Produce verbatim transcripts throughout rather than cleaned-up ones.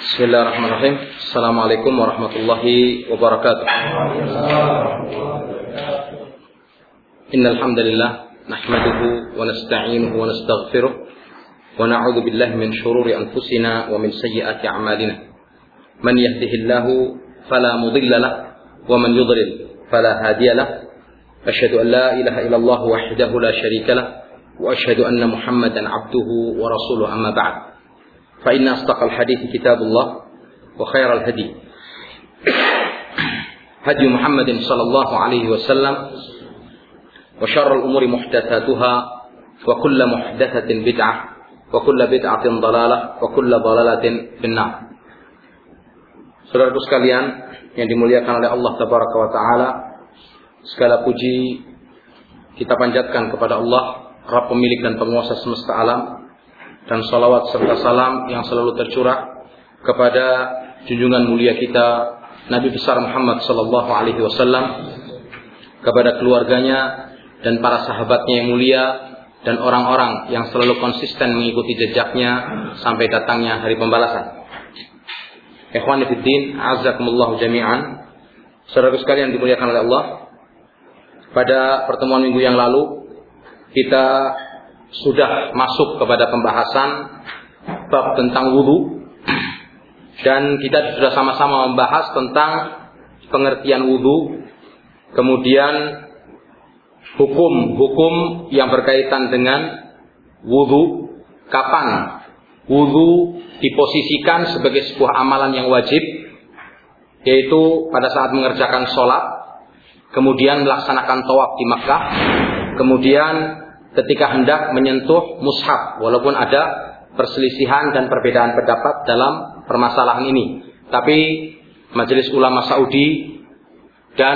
Bismillahirrahmanirrahim. Assalamualaikum warahmatullahi wabarakatuh. Innal hamdalillah nahmaduhu wa nasta'inuhu wa nastaghfiruh wa na'udzu billahi min shururi anfusina wa min sayyiati a'malina. Man yahdihillahu fala mudilla lahu wa man yudlil fala hadiya lahu. Asyhadu an la ilaha illallah wahdahu la syarika lahu wa asyhadu anna Muhammadan 'abduhu wa rasuluhu amma ba'd. Fa inna asdaqal hadiits kitabullah wa khairal hadi hadi Muhammadin sallallahu alaihi wasallam wa syarrul umuri muhdatsatuha wa kullu muhdatsatin bid'ah wa kullu bid'atin dhalalah wa kullu dhalalatin finnar. Saudaraku sekalian yang dimuliakan oleh Allah tabaraka wa taala, segala puji kita panjatkan kepada Allah, Rabb pemilik dan penguasa semesta alam, dan salawat serta salam yang selalu tercurah kepada junjungan mulia kita Nabi besar Muhammad sallallahu alaihi wasallam, kepada keluarganya dan para sahabatnya yang mulia, dan orang-orang yang selalu konsisten mengikuti jejaknya sampai datangnya hari pembalasan. Ikhwani fid din, azakumullah jami'an. Saudara sekalian dimuliakan oleh Allah, pada pertemuan minggu yang lalu kita sudah masuk kepada pembahasan bab tentang wudu, dan kita sudah sama-sama membahas tentang pengertian wudu, kemudian hukum-hukum yang berkaitan dengan wudu, kapan wudu diposisikan sebagai sebuah amalan yang wajib, yaitu pada saat mengerjakan sholat, kemudian melaksanakan tawaf di Makkah, kemudian ketika hendak menyentuh mushaf, walaupun ada perselisihan dan perbedaan pendapat dalam permasalahan ini, tapi Majelis Ulama Saudi dan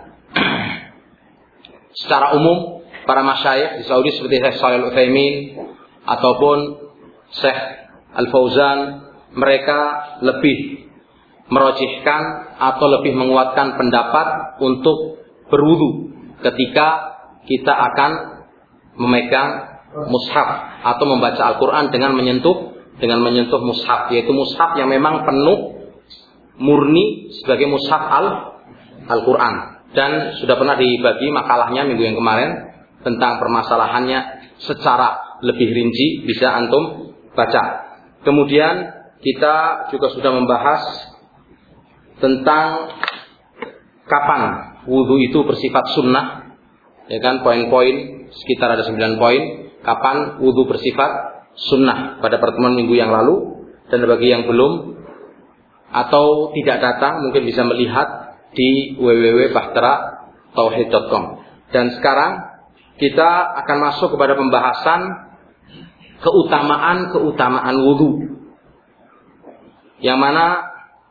secara umum para masyayikh di Saudi seperti Syekh Shalih Al-Utsaimin ataupun Syekh Al-Fauzan, mereka lebih merojihkan atau lebih menguatkan pendapat untuk berwudu ketika kita akan memegang mushaf atau membaca Al-Quran dengan menyentuh dengan menyentuh mushaf, yaitu mushaf yang memang penuh murni sebagai mushaf al Al-Quran. Dan sudah pernah dibagi makalahnya minggu yang kemarin tentang permasalahannya secara lebih rinci, bisa antum baca. Kemudian kita juga sudah membahas tentang kapan wudu itu bersifat sunnah, ya kan, poin-poin sekitar ada sembilan poin kapan wudu bersifat sunnah pada pertemuan minggu yang lalu. Dan bagi yang belum atau tidak datang, mungkin bisa melihat di w w w titik bahtera tauhid titik com. Dan sekarang kita akan masuk kepada pembahasan keutamaan-keutamaan wudu, yang mana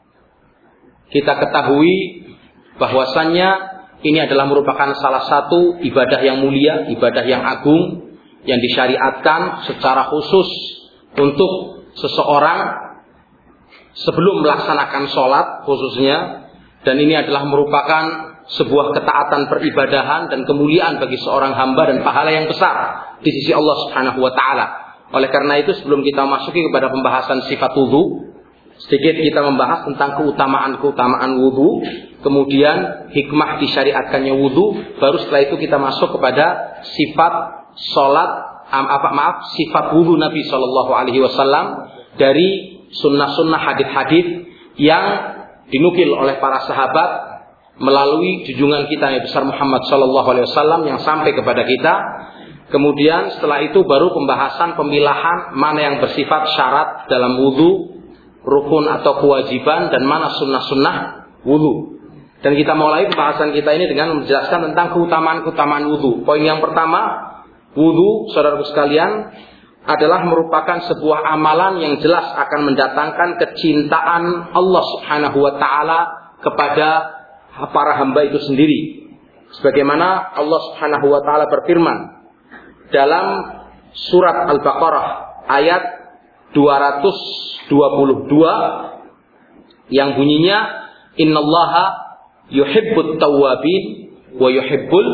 kita ketahui bahwasannya ini adalah merupakan salah satu ibadah yang mulia, ibadah yang agung, yang disyariatkan secara khusus untuk seseorang sebelum melaksanakan sholat khususnya. Dan ini adalah merupakan sebuah ketaatan peribadahan dan kemuliaan bagi seorang hamba dan pahala yang besar di sisi Allah Subhanahu wa ta'ala. Oleh karena itu, sebelum kita masuki kepada pembahasan sifat wudu, sedikit kita membahas tentang keutamaan-keutamaan wudu, kemudian hikmah disyariatkannya wudu, baru setelah itu kita masuk kepada sifat sholat, apa maaf, sifat wudu Nabi Shallallahu Alaihi Wasallam dari sunnah-sunnah hadits-hadits yang dinukil oleh para sahabat melalui junjungan kita yang besar Muhammad Shallallahu Alaihi Wasallam yang sampai kepada kita. Kemudian setelah itu baru pembahasan pemilahan mana yang bersifat syarat dalam wudu, rukun atau kewajiban, dan mana sunnah-sunnah wudu. Dan kita mulai pembahasan kita ini dengan menjelaskan tentang keutamaan-keutamaan wudu. Poin yang pertama, wudu, saudaraku sekalian, adalah merupakan sebuah amalan yang jelas akan mendatangkan kecintaan Allah Subhanahu wa ta'ala kepada para hamba itu sendiri. Sebagaimana Allah Subhanahu wa ta'ala berfirman dalam surat Al-Baqarah ayat dua ratus dua puluh dua yang bunyinya, innallaha yuhibbut tawwabin wa yuhibbul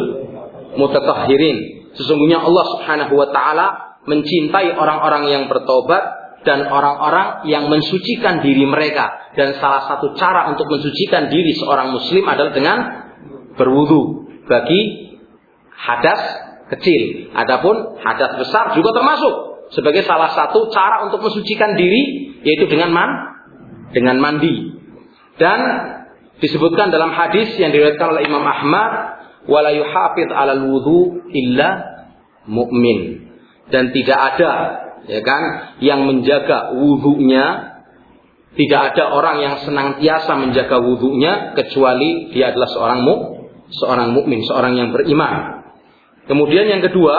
mutatahhirin. Sesungguhnya Allah Subhanahu wa ta'ala mencintai orang-orang yang bertobat dan orang-orang yang mensucikan diri mereka. Dan salah satu cara untuk mensucikan diri seorang muslim adalah dengan berwudu bagi hadas kecil. Adapun hadas besar juga termasuk sebagai salah satu cara untuk mensucikan diri, yaitu dengan man, dengan mandi. Dan disebutkan dalam hadis yang diriwayatkan oleh Imam Ahmad, wala yuhafidz 'alal wudu illa mu'min. Dan tidak ada, ya kan, yang menjaga wudunya, tidak ada orang yang senantiasa menjaga wudunya kecuali dia adalah seorang mu, seorang mukmin, seorang yang beriman. Kemudian yang kedua,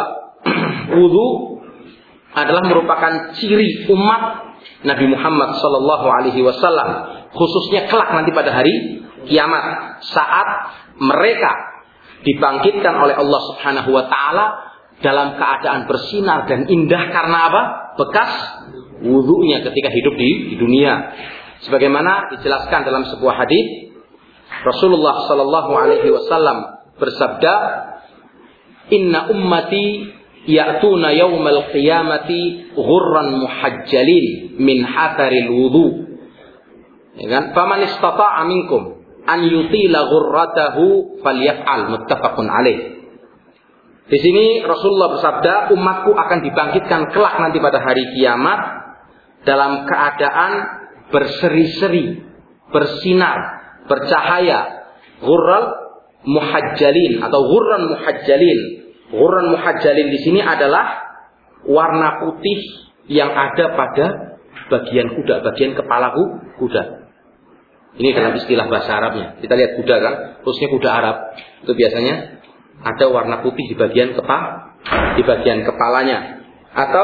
wudu adalah merupakan ciri umat Nabi Muhammad sallallahu alaihi wasallam, khususnya kelak nanti pada hari kiamat saat mereka dibangkitkan oleh Allah Subhanahu wa taala dalam keadaan bersinar dan indah karena apa? Bekas wudunya ketika hidup di, di dunia. Sebagaimana dijelaskan dalam sebuah hadis, Rasulullah sallallahu alaihi wasallam bersabda, "Inna ummati ya'tuna yaumal qiyamati ghurran muhajjalin min hatharil wudu." Ya kan? "Faman istata'a minkum an yutila ghurratahu falyaf'al." Muttafaqun alaih. Di sini Rasulullah bersabda, umatku akan dibangkitkan kelak nanti pada hari kiamat dalam keadaan berseri-seri, bersinar, bercahaya. Ghurral muhajjalin atau ghurran muhajjalin. Ghurran muhajjalin di sini adalah warna putih yang ada pada bagian kuda, bagian kepala kuda. Ini dalam istilah bahasa Arabnya. Kita lihat kuda kan, khususnya kuda Arab itu biasanya ada warna putih di bagian kepala, di bagian kepalanya. Atau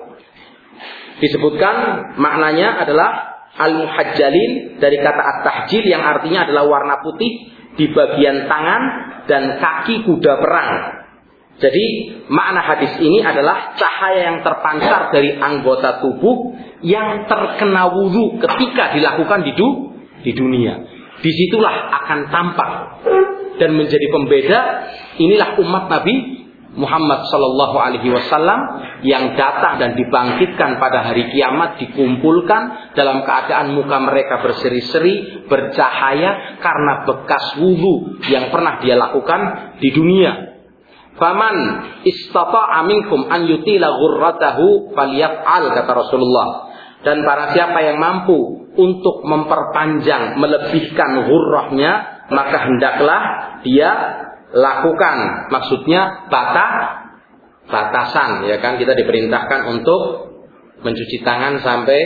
disebutkan maknanya adalah al-muhajjalin dari kata at-tahjil yang artinya adalah warna putih di bagian tangan dan kaki kuda perang. Jadi makna hadis ini adalah cahaya yang terpancar dari anggota tubuh yang terkena wudu ketika dilakukan di, du, di dunia. Disitulah akan tampak dan menjadi pembeda. Inilah umat Nabi Muhammad sallallahu alaihi wasallam yang datang dan dibangkitkan pada hari kiamat, dikumpulkan dalam keadaan muka mereka berseri-seri, bercahaya karena bekas wudu yang pernah dia lakukan di dunia. Faman istata'a minkum an yutila ghurratahu falyaf'al, kata Rasulullah. Dan para siapa yang mampu untuk memperpanjang, melebihkan ghurrahnya, maka hendaklah dia lakukan. Maksudnya batas, batasan, ya kan, kita diperintahkan untuk mencuci tangan sampai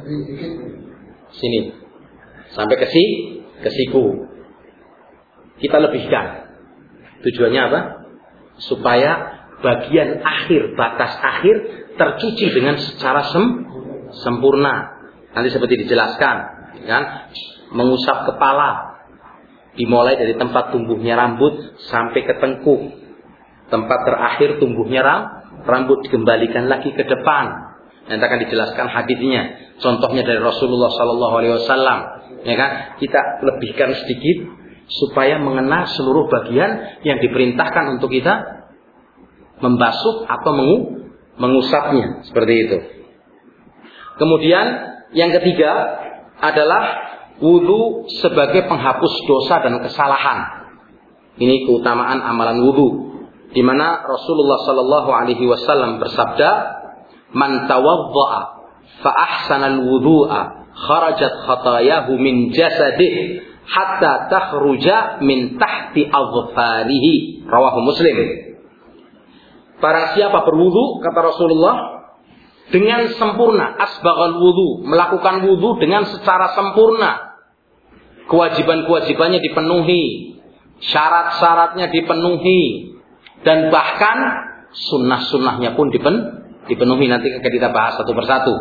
sini, sampai ke si, ke siku. Kita lebihkan. Tujuannya apa? Supaya bagian akhir, batas akhir tercuci dengan secara sem, sempurna. Nanti seperti dijelaskan, ya kan? Mengusap kepala, dimulai dari tempat tumbuhnya rambut sampai ke tengkuk. Tempat terakhir tumbuhnya rambut dikembalikan lagi ke depan. Nanti akan dijelaskan hadisnya. Contohnya dari Rasulullah Sallallahu Alaihi Wasallam. Ya kan? Kita lebihkan sedikit supaya mengena seluruh bagian yang diperintahkan untuk kita membasuh atau mengu, mengusapnya. Seperti itu. Kemudian yang ketiga adalah wudu sebagai penghapus dosa dan kesalahan. Ini keutamaan amalan wudu, di mana Rasulullah Sallallahu Alaihi Wasallam bersabda, "Man tawadda'a fa ahsanal wudu'a kharajat khatayahu min jasadih hatta takhruja min tahti adfarihi." Rawahu Muslim. Barang siapa berwudu, kata Rasulullah, dengan sempurna, asbaghal wudu, melakukan wudu dengan secara sempurna, kewajiban-kewajibannya dipenuhi, syarat-syaratnya dipenuhi, dan bahkan sunnah-sunnahnya pun dipenuhi. Nanti akan kita bahas satu persatu.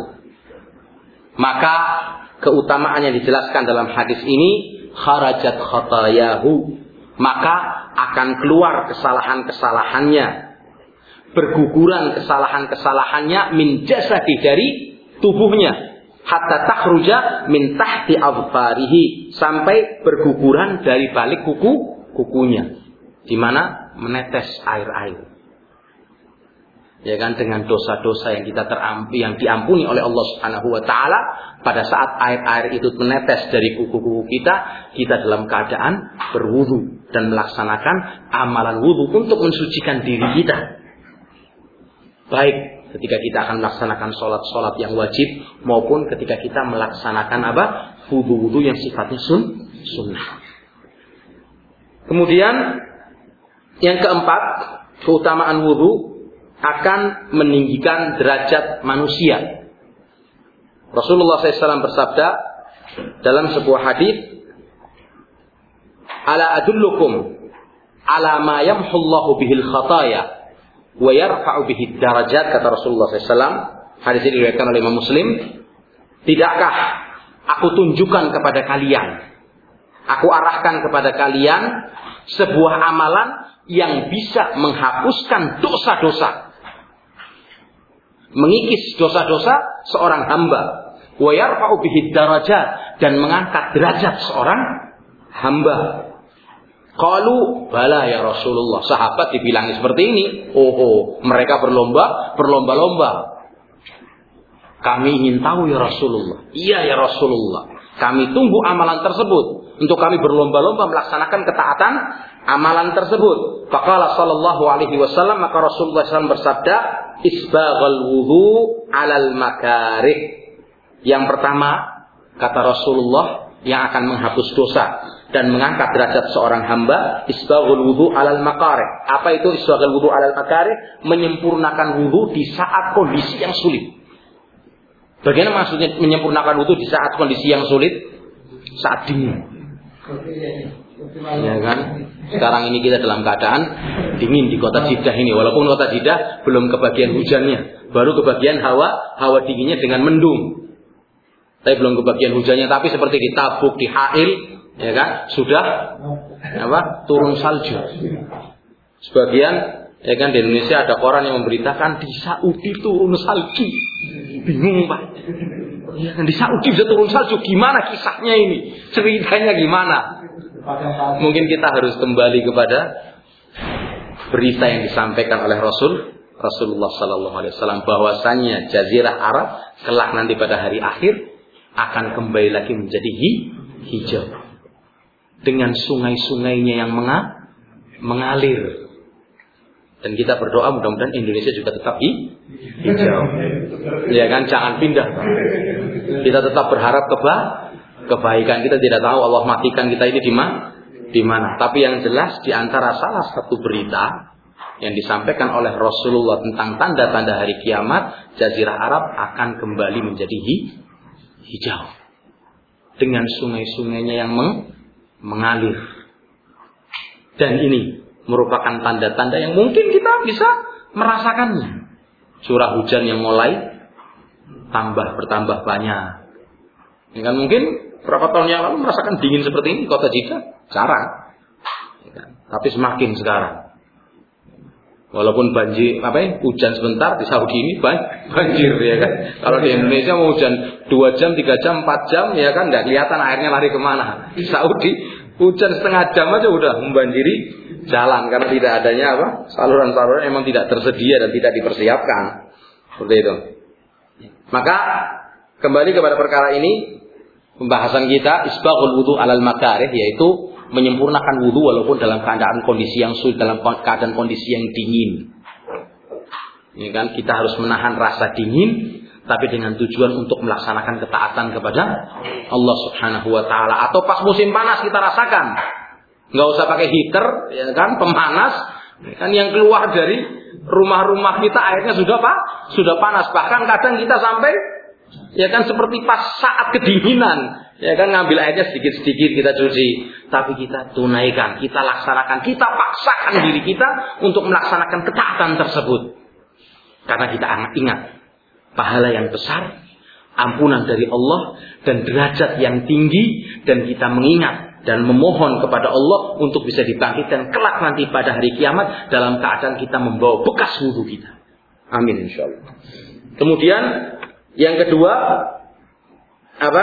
Maka keutamaan yang dijelaskan dalam hadis ini, kharajat khatayahu, maka akan keluar kesalahan-kesalahannya, berguguran kesalahan-kesalahannya min jasadi, dari tubuhnya, hatta takhruja min tahti adfarihi, sampai berguguran dari balik kuku kukunya, di mana menetes air-air. ya kan, dengan dosa-dosa yang kita terampi, yang diampuni oleh Allah Subhanahu wa taala, pada saat air-air itu menetes dari kuku-kuku kita, kita dalam keadaan berwudu dan melaksanakan amalan wudu untuk mensucikan diri kita. Baik ketika kita akan melaksanakan sholat-sholat yang wajib maupun ketika kita melaksanakan apa? Wudu-wudu yang sifatnya sun, sunnah. Kemudian yang keempat, keutamaan wudu akan meninggikan derajat manusia. Rasulullah shallallahu alaihi wasallam bersabda dalam sebuah hadis, "Ala adullukum ala ma yamhullahu bihil khataya wa yarfa'u bihid darajat," kata Rasulullah shallallahu alaihi wasallam. Hadis ini diriwayatkan oleh Imam Muslim. Tidakkah aku tunjukkan kepada kalian, aku arahkan kepada kalian sebuah amalan yang bisa menghapuskan dosa-dosa, mengikis dosa-dosa seorang hamba, wa yarfa'u bihi darajat, dan mengangkat derajat seorang hamba. Qalu bala ya Rasulullah. Sahabat dibilangi seperti ini. Oh, oh, mereka berlomba, berlomba-lomba. Kami ingin tahu ya Rasulullah. Iya ya Rasulullah. Kami tunggu amalan tersebut untuk kami berlomba-lomba melaksanakan ketaatan amalan tersebut. Faqala sallallahu alaihi wasallam, maka Rasulullah shallallahu alaihi wasallam bersabda, isbaghal wudu alal makarih. Yang pertama, kata Rasulullah, yang akan menghapus dosa dan mengangkat derajat seorang hamba, isbaghul wudu alal makarih. Apa itu isbaghul wudu alal makarih? Menyempurnakan wudu di saat kondisi yang sulit. Bagaimana maksudnya menyempurnakan wudu di saat kondisi yang sulit? Saat dingin. Ya kan? Sekarang ini kita dalam keadaan dingin di kota Jeddah ini. Walaupun kota Jeddah belum kebagian hujannya, baru kebagian hawa hawa dinginnya dengan mendung. Tapi belum kebagian hujannya. Tapi seperti di Tabuk, di Ha'il, ya kan, sudah apa? Turun salju. Sebagian, ya kan, di Indonesia ada koran yang memberitakan di Saudi turun salju. Bingung Pak. Ya kan, di Saudi bisa turun salju. Gimana kisahnya ini? Ceritanya gimana? Mungkin kita harus kembali kepada berita yang disampaikan oleh Rasul Rasulullah Sallallahu Alaihi Wasallam, bahwasannya Jazirah Arab kelak nanti pada hari akhir akan kembali lagi menjadi hijau dengan sungai-sungainya yang mengalir. Dan kita berdoa mudah-mudahan Indonesia juga tetap hijau. Ya kan, jangan pindah. Kita tetap berharap keba kebaikan. Kita tidak tahu Allah matikan kita ini di mana? Di mana? Tapi yang jelas di antara salah satu berita yang disampaikan oleh Rasulullah tentang tanda-tanda hari kiamat, Jazirah Arab akan kembali menjadi hijau dengan sungai-sungainya yang meng mengalir. Dan ini merupakan tanda-tanda yang mungkin kita bisa merasakannya. Curah hujan yang mulai tambah bertambah banyak. Ya kan, mungkin berapa tahun yang lalu merasakan dingin seperti ini kota Jeddah jarang. Ya kan? Tapi semakin sekarang. Walaupun banjir apa ya, hujan sebentar, di Saudi ini banjir ya kan. Kalau di Indonesia mau hujan dua jam, tiga jam, empat jam ya kan, nggak kelihatan airnya lari kemana. Di Saudi hujan setengah jam aja udah membanjiri jalan karena tidak adanya apa? Saluran-saluran memang tidak tersedia dan tidak dipersiapkan. Seperti itu. Maka kembali kepada perkara ini, pembahasan kita isbaghul wudu alal makarih, yaitu menyempurnakan wudu walaupun dalam keadaan kondisi yang sulit, dalam keadaan kondisi yang dingin. Ini kan kita harus menahan rasa dingin, tapi dengan tujuan untuk melaksanakan ketaatan kepada Allah Subhanahu wa taala. Atau pas musim panas kita rasakan, nggak usah pakai heater, ya kan, pemanas, kan yang keluar dari rumah-rumah kita airnya sudah pak, sudah panas. Bahkan kadang kita sampai, ya kan, seperti pas saat kedinginan, ya kan, ngambil airnya sedikit-sedikit kita cuci, tapi kita tunaikan, kita laksanakan, kita paksakan diri kita untuk melaksanakan ketaatan tersebut. Karena kita ingat pahala yang besar, ampunan dari Allah, dan derajat yang tinggi, dan kita mengingat dan memohon kepada Allah untuk bisa dibangkitkan kelak nanti pada hari kiamat dalam keadaan kita membawa bekas wudu kita. Amin insyaallah. Kemudian yang kedua apa?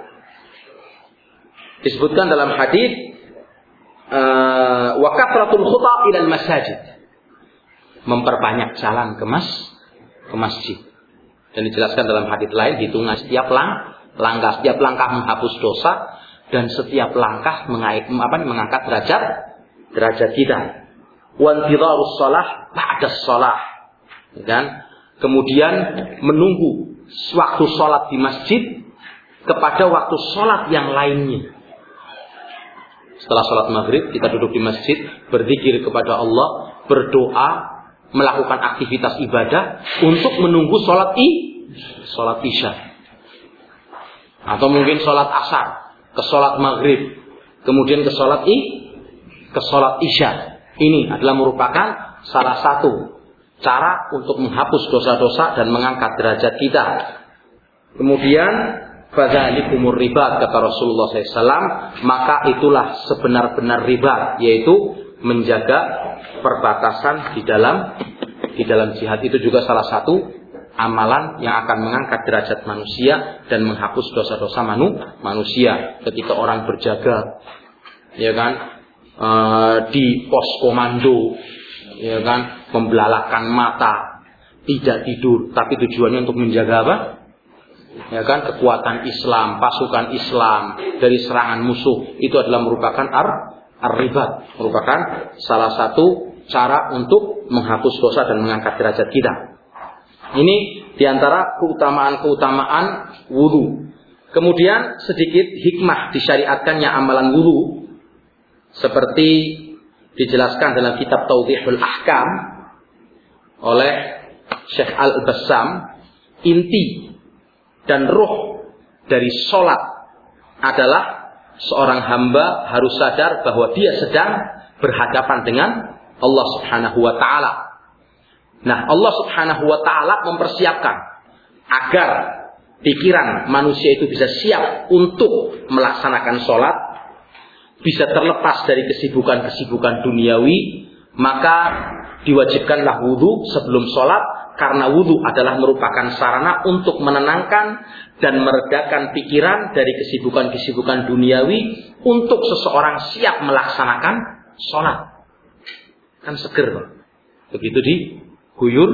Disebutkan dalam hadis wa kathratul khuta ilal masajid. memperbanyak jalan ke mas ke masjid. Dan dijelaskan dalam hadits lain, hitungan setiap lang, langkah, setiap langkah menghapus dosa dan setiap langkah mengaik, apa, mengangkat derajat derajat kita. Wantidharus shalah ba'da shalah. Dan kemudian menunggu waktu sholat di masjid kepada waktu sholat yang lainnya. Setelah sholat maghrib kita duduk di masjid, berzikir kepada Allah, berdoa, melakukan aktivitas ibadah untuk menunggu sholat i, sholat isya, atau mungkin sholat asar, ke sholat maghrib, kemudian ke sholat i, ke sholat isya. Ini adalah merupakan salah satu cara untuk menghapus dosa-dosa dan mengangkat derajat kita. Kemudian fadzalikumur riba, kata Rasulullah shallallahu alaihi wasallam, maka itulah sebenar-benar riba, yaitu menjaga perbatasan di dalam di dalam jihad. Itu juga salah satu amalan yang akan mengangkat derajat manusia dan menghapus dosa-dosa manu, manusia. Ketika orang berjaga, ya kan, e, di pos komando, ya kan, membelalakkan mata, tidak tidur, tapi tujuannya untuk menjaga apa? Ya kan, kekuatan Islam, pasukan Islam dari serangan musuh. Itu adalah merupakan ar, ar-riba, merupakan salah satu cara untuk menghapus dosa dan mengangkat derajat kita. Ini diantara keutamaan-keutamaan wudu. Kemudian sedikit hikmah disyariatkannya amalan wudu, seperti dijelaskan dalam kitab Tawdihul Ahkam oleh Syekh Al-Bassam. Inti dan ruh dari sholat adalah seorang hamba harus sadar bahwa dia sedang berhadapan dengan Allah Subhanahu wa ta'ala. Nah, Allah Subhanahu wa ta'ala mempersiapkan agar pikiran manusia itu bisa siap untuk melaksanakan sholat, bisa terlepas dari kesibukan-kesibukan duniawi, maka diwajibkanlah wudu sebelum sholat, karena wudu adalah merupakan sarana untuk menenangkan dan meredakan pikiran dari kesibukan-kesibukan duniawi untuk seseorang siap melaksanakan sholat. Kan seger, Pak. Begitu diguyur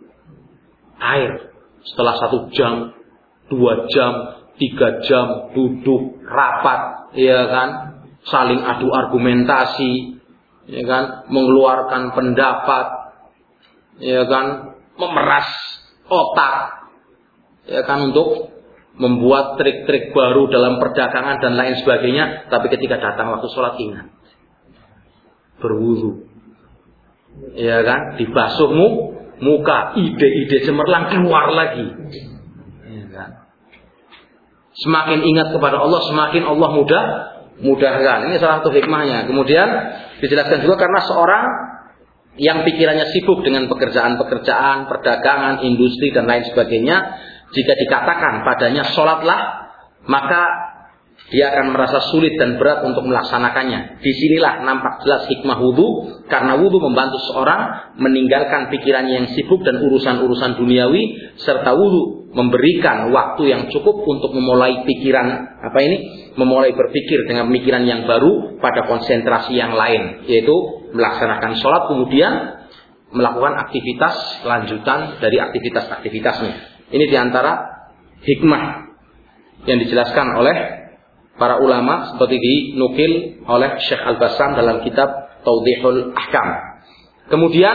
air, setelah satu jam, dua jam, tiga jam duduk rapat, ya kan, saling adu argumentasi, ya kan, mengeluarkan pendapat, ya kan, memeras otak, ya kan, untuk membuat trik-trik baru dalam perdagangan dan lain sebagainya. Tapi ketika datang waktu sholat, ingat berwudu, ya kan, dibasuhmu muka, ide-ide cemerlang keluar lagi, ya kan. Semakin ingat kepada Allah, semakin Allah mudah mudahkan. Ini salah satu hikmahnya. Kemudian dijelaskan juga karena seorang yang pikirannya sibuk dengan pekerjaan-pekerjaan, perdagangan, industri dan lain sebagainya, jika dikatakan padanya sholatlah, maka dia akan merasa sulit dan berat untuk melaksanakannya. Disinilah nampak jelas hikmah wudu, karena wudu membantu seorang meninggalkan pikirannya yang sibuk dan urusan-urusan duniawi, serta wudu memberikan waktu yang cukup untuk memulai pikiran apa ini, memulai berpikir dengan pemikiran yang baru pada konsentrasi yang lain, yaitu melaksanakan sholat, kemudian melakukan aktivitas lanjutan dari aktivitas-aktivitasnya. Ini diantara hikmah yang dijelaskan oleh para ulama, seperti dinukil oleh Syekh Al-Bassam dalam kitab Tawdihul Ahkam. Kemudian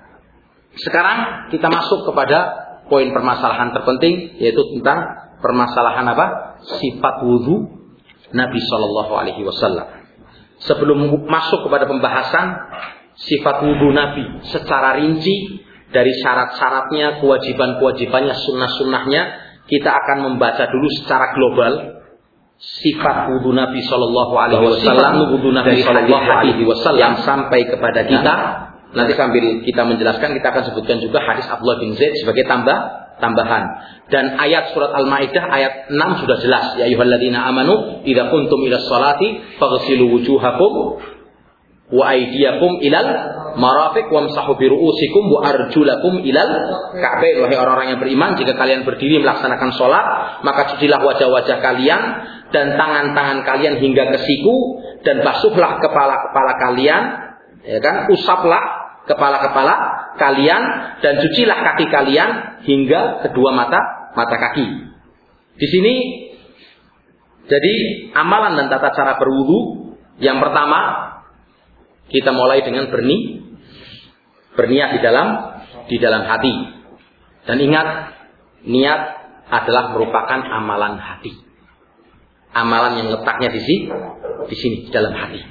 sekarang kita masuk kepada poin permasalahan terpenting, yaitu tentang permasalahan apa? Sifat wudu Nabi Shallallahu Alaihi Wasallam. Sebelum masuk kepada pembahasan sifat wudu Nabi secara rinci, dari syarat-syaratnya, kewajiban-kewajibannya, sunnah-sunnahnya, kita akan membaca dulu secara global sifat wudu Nabi Shallallahu Alaihi Wasallam, wudu Nabi Shallallahu Alaihi Wasallam yang sampai kepada kita. Nanti sambil kita menjelaskan, kita akan sebutkan juga hadis Abdullah bin Zaid sebagai tambah tambahan. Dan ayat surat Al-Maidah ayat enam sudah jelas, ya ayyuhalladzina amanu idza kuntum ilas salati faghsilu wujuhakum wa aydiyakum ilal marafiq wamsahu bi ru'usikum wa arjulakum ilal ka'bain. Wahai orang-orang yang beriman, jika kalian berdiri melaksanakan salat, maka cucilah wajah-wajah kalian dan tangan-tangan kalian hingga ke siku, dan basuhlah kepala-kepala kalian, ya kan, usaplah kepala-kepala kalian dan cucilah kaki kalian hingga kedua mata mata kaki. Di sini jadi amalan dan tata cara berwudu, yang pertama kita mulai dengan berni berniat di dalam di dalam hati. Dan ingat, niat adalah merupakan amalan hati. Amalan yang letaknya di sini, di sini di dalam hati.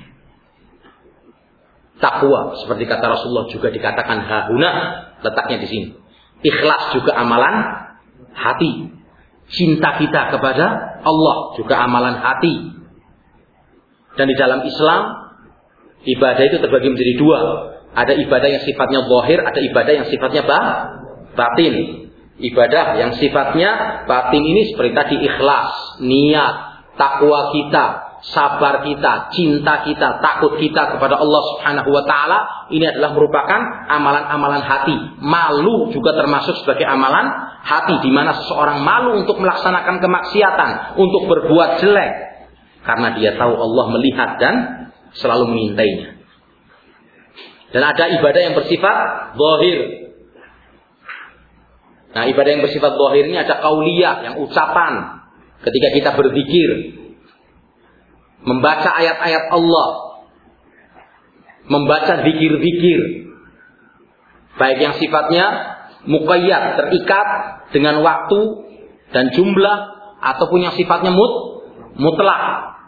Takwa seperti kata Rasulullah juga dikatakan hahuna, letaknya di sini. Ikhlas juga amalan hati. Cinta kita kepada Allah juga amalan hati. Dan di dalam Islam ibadah itu terbagi menjadi dua. Ada ibadah yang sifatnya zahir, ada ibadah yang sifatnya batin. Ibadah yang sifatnya batin ini seperti tadi ikhlas, niat, takwa kita, sabar kita, cinta kita, takut kita kepada Allah Subhanahu wa taala, ini adalah merupakan amalan-amalan hati. Malu juga termasuk sebagai amalan hati, di mana seseorang malu untuk melaksanakan kemaksiatan, untuk berbuat jelek, karena dia tahu Allah melihat dan selalu mengintainya. Dan ada ibadah yang bersifat zahir. Nah, ibadah yang bersifat zahir ini ada qauliyah, yang ucapan ketika kita berzikir, membaca ayat-ayat Allah, membaca zikir-zikir, baik yang sifatnya muqayyad, terikat dengan waktu dan jumlah, ataupun yang sifatnya mut, mutlak.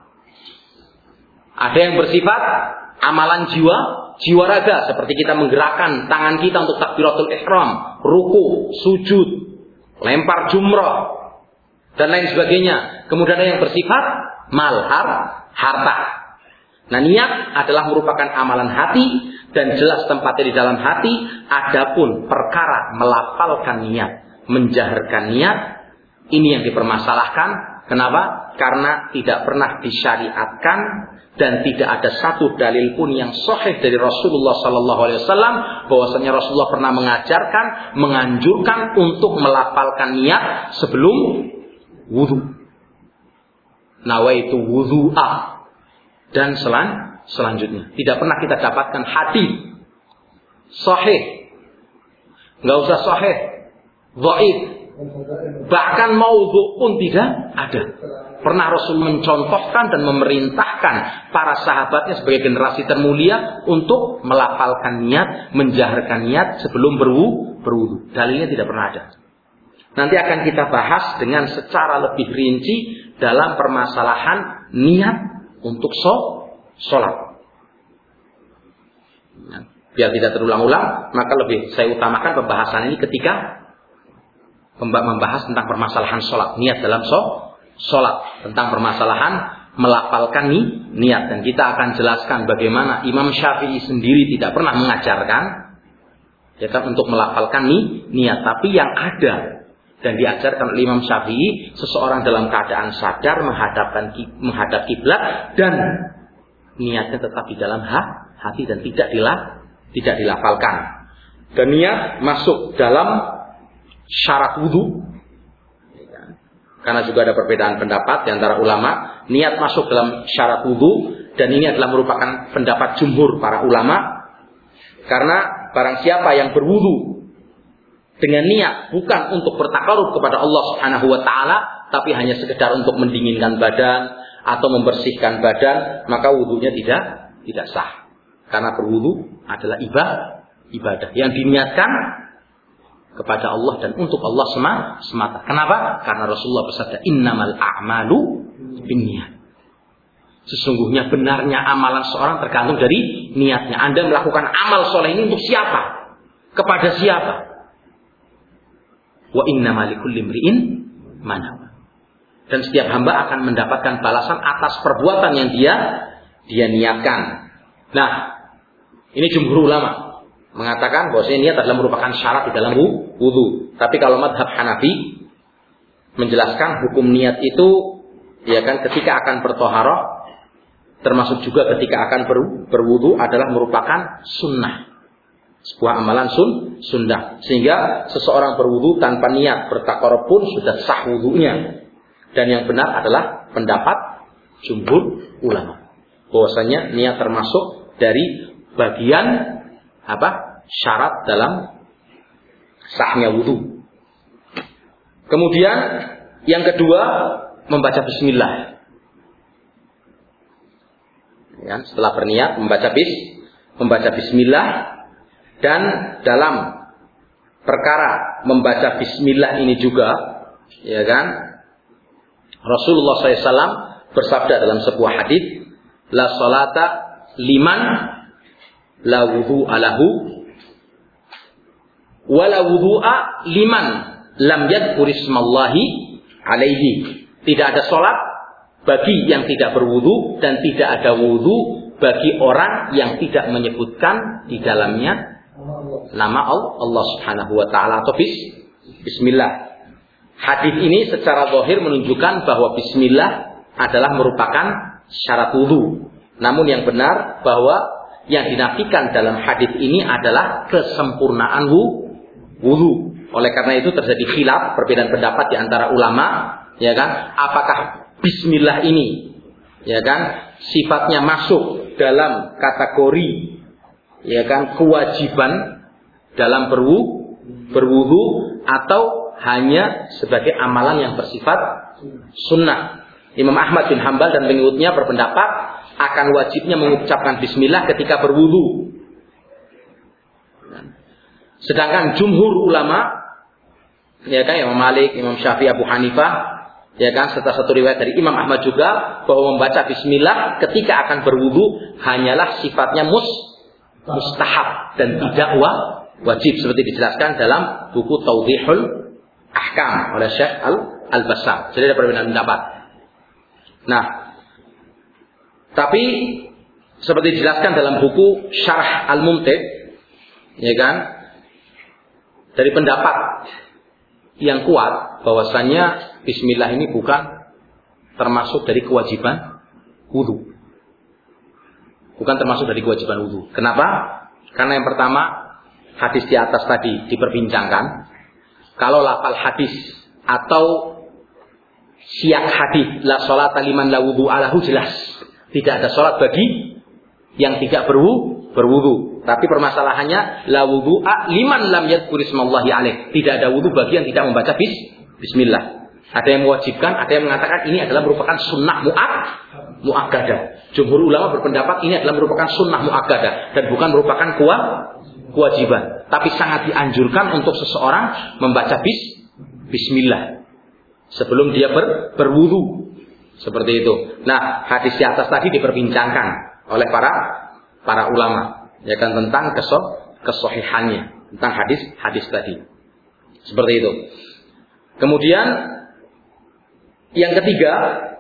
Ada yang bersifat amalan jiwa, jiwa raga, seperti kita menggerakkan tangan kita untuk takbiratul ihram, ruku, sujud, lempar jumrah, dan lain sebagainya. Kemudian ada yang bersifat mal, har, harta. Nah, niat adalah merupakan amalan hati dan jelas tempatnya di dalam hati. Adapun perkara melafalkan niat, menjaharkan niat, ini yang dipermasalahkan. Kenapa? Karena tidak pernah disyariatkan dan tidak ada satu dalil pun yang sahih dari Rasulullah sallallahu alaihi wasallam bahwasanya Rasulullah pernah mengajarkan, menganjurkan untuk melafalkan niat sebelum wudu. Nawaitu wudu'a, dan selan, selanjutnya tidak pernah kita dapatkan hadis sahih, nggak usah sahih, dhaif, bahkan maudhu pun tidak ada. Pernah Rasul mencontohkan dan memerintahkan para sahabatnya sebagai generasi termulia untuk melafalkan niat, menjaharkan niat sebelum berwudu. Dalilnya tidak pernah ada. Nanti akan kita bahas dengan secara lebih rinci dalam permasalahan niat untuk sholat. Nah, biar tidak terulang-ulang, maka lebih saya utamakan pembahasan ini ketika membahas tentang permasalahan sholat, niat dalam sholat, tentang permasalahan melafalkan ni, niat. Dan kita akan jelaskan bagaimana Imam Syafi'i sendiri tidak pernah mengajarkan ya kan, untuk melafalkan ni, niat, tapi yang ada dan diajarkan oleh Imam Syafi'i, seseorang dalam keadaan sadar menghadapkan menghadap kiblat dan niatnya tetap di dalam hati dan tidak dilaf, tidak dilafalkan. Dan niat masuk dalam syarat wudu, karena juga ada perbedaan pendapat di antara ulama. Niat masuk dalam syarat wudu, dan ini adalah merupakan pendapat jumhur para ulama, karena barang siapa yang berwudu dengan niat bukan untuk bertakarub kepada Allah Subhanahu wa taala, tapi hanya sekedar untuk mendinginkan badan atau membersihkan badan, maka wudunya tidak tidak sah. Karena berwudu adalah ibadah, ibadah yang diniatkan kepada Allah dan untuk Allah semata. Kenapa? Karena Rasulullah bersabda, innamal a'malu binniyat. Sesungguhnya benarnya amalan seorang tergantung dari niatnya. Anda melakukan amal soleh ini untuk siapa? Kepada siapa? Wa innamal likulli imri'in ma nawa. Dan setiap hamba akan mendapatkan balasan atas perbuatan yang dia dia niatkan. Nah, ini jumhur ulama mengatakan bahwa niat adalah merupakan syarat di dalam wudu. Tapi kalau mazhab Hanafi menjelaskan hukum niat itu ya kan ketika akan bertoharah, termasuk juga ketika akan ber, berwudu adalah merupakan sunnah. Sebuah amalan sun, sunnah. Sehingga seseorang berwudu tanpa niat bertakarub pun sudah sah wudunya. Dan yang benar adalah pendapat jumhur ulama, bahwasanya niat termasuk dari bagian apa? syarat dalam sahnya wudu. Kemudian yang kedua, membaca bismillah. Ya, setelah berniat membaca bis, membaca bismillah, dan dalam perkara membaca bismillah ini juga, ya kan, Rasulullah shallallahu alaihi wasallam bersabda dalam sebuah hadis, la salata liman la wudu'a lahu wa la wudu'a liman lam yadhkur ismallahi alaihi. Tidak ada salat bagi yang tidak berwudu, dan tidak ada wudu bagi orang yang tidak menyebutkan di dalamnya nama Allah Subhanahu wa taala atau bis, bismillah. Hadis ini secara zahir menunjukkan bahwa bismillah adalah merupakan syarat wudu. Namun yang benar bahwa yang dinafikan dalam hadis ini adalah kesempurnaan wudu. Oleh karena itu terjadi khilaf, perbedaan pendapat di antara ulama, ya kan? Apakah bismillah ini, ya kan, sifatnya masuk dalam kategori, ya kan, kewajiban dalam berwu, berwudu, atau hanya sebagai amalan yang bersifat sunnah. Imam Ahmad bin Hanbal dan pengikutnya berpendapat akan wajibnya mengucapkan bismillah ketika berwudu. Sedangkan jumhur ulama, ya kan, Imam Malik, Imam Syafi'i, Abu Hanifah, ya kan, serta satu riwayat dari Imam Ahmad juga, bahwa membaca bismillah ketika akan berwudu hanyalah sifatnya mus, mustahab dan tidak wajib, seperti dijelaskan dalam buku Tawdihul Ahkam oleh Syekh Al-Bassam. Jadi ada perbedaan pendapat. Nah, tapi seperti dijelaskan dalam buku Syarah Al-Mumti', ya kan, dari pendapat yang kuat bahwasanya bismillah ini bukan termasuk dari kewajiban wudu. Bukan termasuk dari kewajiban wudu. Kenapa? Karena yang pertama, hadis di atas tadi diperbincangkan. Kalau lafal hadis atau siyak hadis la sholata liman la wudu'a lahu, jelas tidak ada sholat bagi yang tidak berwu, berwudu. Tapi permasalahannya la wudu'a liman lam yadhkur ismallahi alaih. Tidak ada wudu bagi yang tidak membaca bis, bismillah. Ada yang mewajibkan, ada yang mengatakan ini adalah merupakan sunnah mu'ak, mu'akkadah. Jumhur ulama berpendapat ini adalah merupakan sunnah mu'akkadah dan bukan merupakan kuah, kewajiban. Tapi sangat dianjurkan untuk seseorang membaca bis, bismillah sebelum dia ber, berwudu. Seperti itu. Nah, hadis di atas tadi diperbincangkan oleh para para ulama, ya kan, tentang kesoh, kesohihannya, tentang hadis hadis tadi. Seperti itu. Kemudian yang ketiga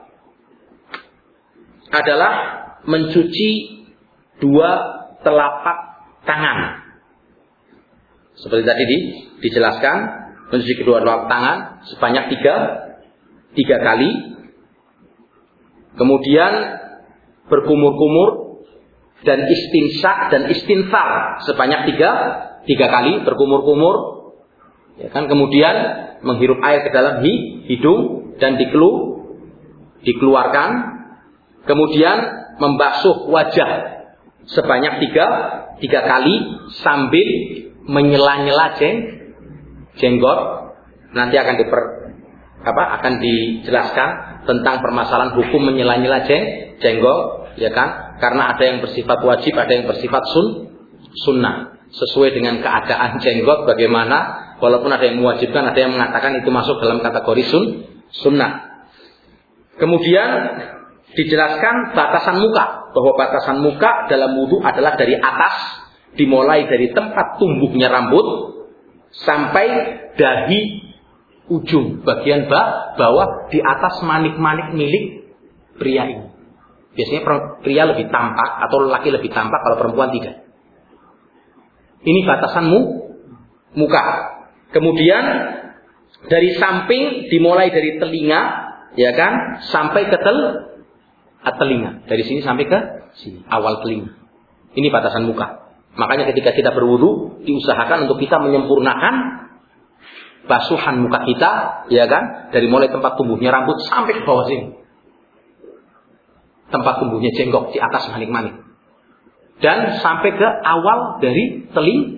adalah mencuci dua telapak tangan. Seperti tadi di, dijelaskan, mencuci kedua telapak tangan sebanyak tiga, tiga kali. Kemudian berkumur-kumur dan istinsyak dan istinfar sebanyak tiga, tiga kali berkumur-kumur, ya kan. Kemudian menghirup air ke dalam hidung dan dikelu, dikeluarkan. Kemudian membasuh wajah sebanyak tiga, tiga kali sambil menyela-nyela jeng, jenggot. Nanti akan diper, apa, akan dijelaskan tentang permasalahan hukum menyela-nyela jeng, jenggot, ya kan? Karena ada yang bersifat wajib, ada yang bersifat sun, sunnah. Sesuai dengan keadaan jenggot bagaimana, walaupun ada yang mewajibkan, ada yang mengatakan itu masuk dalam kategori sun, sunnah. Kemudian dijelaskan batasan muka, bahwa batasan muka dalam wudu adalah dari atas, dimulai dari tempat tumbuhnya rambut sampai dahi ujung bagian bawah, di atas manik-manik milik pria ini. Biasanya pria lebih tampak atau lelaki lebih tampak, kalau perempuan tidak. Ini batasanmu muka. Kemudian dari samping dimulai dari telinga, ya kan, sampai ke tel, telinga. Dari sini sampai ke sini, awal telinga. Ini batasan muka. Makanya ketika kita berwudu, diusahakan untuk kita menyempurnakan basuhan muka kita, ya kan, dari mulai tempat tumbuhnya rambut sampai ke bawah sini, tempat tumbuhnya jenggot di atas manik-manik, dan sampai ke awal dari teling,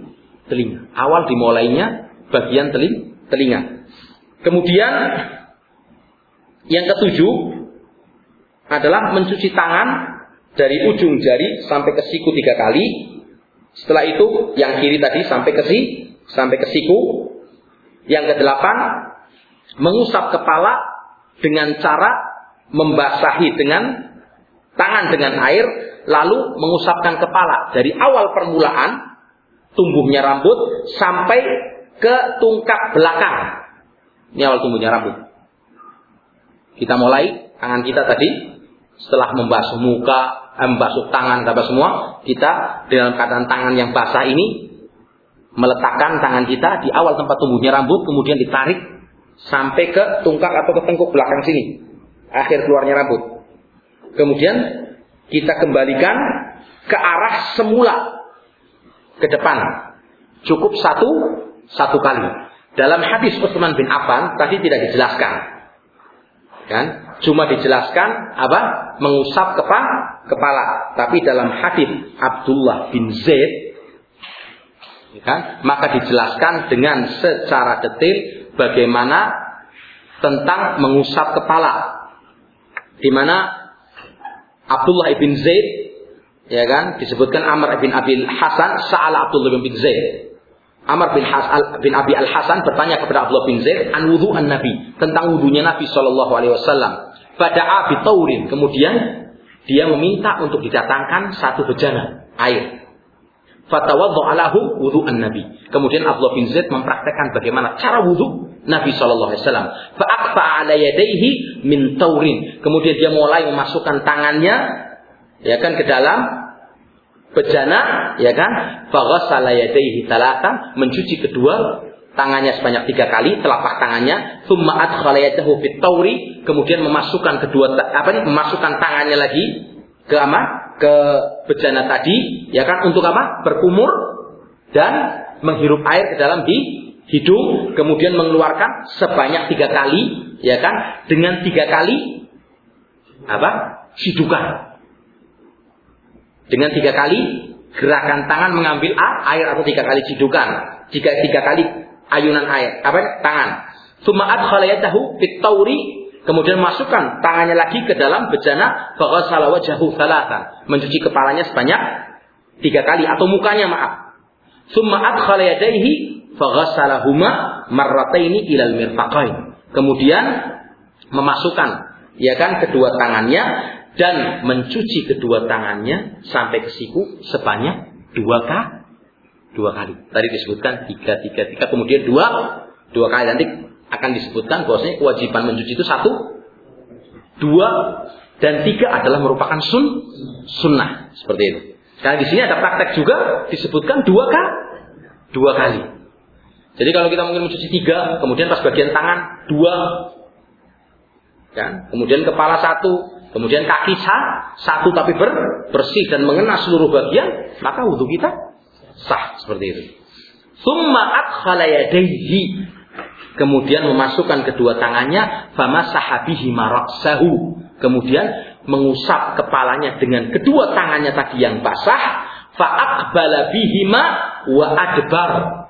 telinga. Awal dimulainya bagian teling, telinga. Kemudian yang ketujuh adalah mencuci tangan dari ujung jari sampai ke siku tiga kali. Setelah itu yang kiri tadi sampai ke si, sampai ke siku. Yang kedelapan, mengusap kepala dengan cara membasahi dengan tangan dengan air, lalu mengusapkan kepala dari awal permulaan tumbuhnya rambut sampai ke tungkak belakang. Ini awal tumbuhnya rambut. Kita mulai tangan kita tadi, setelah membasuh muka, membasuh tangan, apa semua, kita dalam keadaan tangan yang basah ini meletakkan tangan kita di awal tempat tumbuhnya rambut, kemudian ditarik sampai ke tungkak atau ke tengkuk belakang sini, akhir keluarnya rambut. Kemudian kita kembalikan ke arah semula, ke depan. Cukup satu satu kali. Dalam hadis Utsman bin Affan tadi tidak dijelaskan, kan? Cuma dijelaskan apa? Mengusap kepala, kepala. Tapi dalam hadis Abdullah bin Zaid, kan? Maka dijelaskan dengan secara detail bagaimana tentang mengusap kepala, di mana Abdullah bin Zaid, ya kan, disebutkan Amr bin Abi Hasan sa'ala Abdullah bin Zaid. Amr bin, Has, bin Abi Al-Hasan bertanya kepada Abdullah bin Zaid an wudu an-Nabi, tentang wudunya Nabi sallallahu alaihi wasallam. Fada'a bi taurin, kemudian dia meminta untuk didatangkan satu bejana air. Fatawadda'a lahu wudu an-Nabi. Kemudian Abdullah bin Zaid mempraktekkan bagaimana cara wudu Nabi sallallahu alaihi wasallam. Fa aqfa 'ala yadayhi min taurin. Kemudian dia mulai memasukkan tangannya, ya kan, ke dalam bejana, ya kan? Fa ghassala yadayhi talatan, mencuci kedua tangannya sebanyak tiga kali, telapak tangannya. Tsumma adkhala yadahu fit tauri, kemudian memasukkan kedua apa nih? Memasukkan tangannya lagi ke apa? Ke bejana tadi, ya kan, untuk apa? Berkumur dan menghirup air ke dalam di hidung, kemudian mengeluarkan sebanyak tiga kali, ya kan, dengan tiga kali apa? Cidukan. Dengan tiga kali gerakan tangan mengambil air atau tiga kali cidukan, jika tiga kali ayunan air, apa? Tangan. Tsumma adkhala yadahu fit tauri, kemudian masukkan tangannya lagi ke dalam bejana, fa ghassala wajhahu thalathan, mencuci kepalanya sebanyak tiga kali atau mukanya, maaf. Tsumma adkhala yadayhi fa ghassalahuma marrataini ilal mirfaqain, kemudian memasukkan, ya kan, kedua tangannya dan mencuci kedua tangannya sampai ke siku sebanyak dua kali. Dua kali. Tadi disebutkan tiga, tiga, tiga, kemudian dua, dua kali. Nanti akan disebutkan bahwasanya kewajiban mencuci itu satu, dua, dan tiga adalah merupakan sun, sunnah, seperti itu. Karena di sini ada praktek juga disebutkan dua kali, dua kali. Jadi kalau kita mungkin mencuci tiga, kemudian pas bagian tangan dua, kan? Kemudian kepala satu, kemudian kaki satu tapi ber, bersih dan mengena seluruh bagian, maka wudhu kita sah, seperti itu. Tsumma adkhala yadayhi, kemudian memasukkan kedua tangannya, famasaha bihi maraqsahu, kemudian mengusap kepalanya dengan kedua tangannya tadi yang basah, fa aqbala bihima wa adbar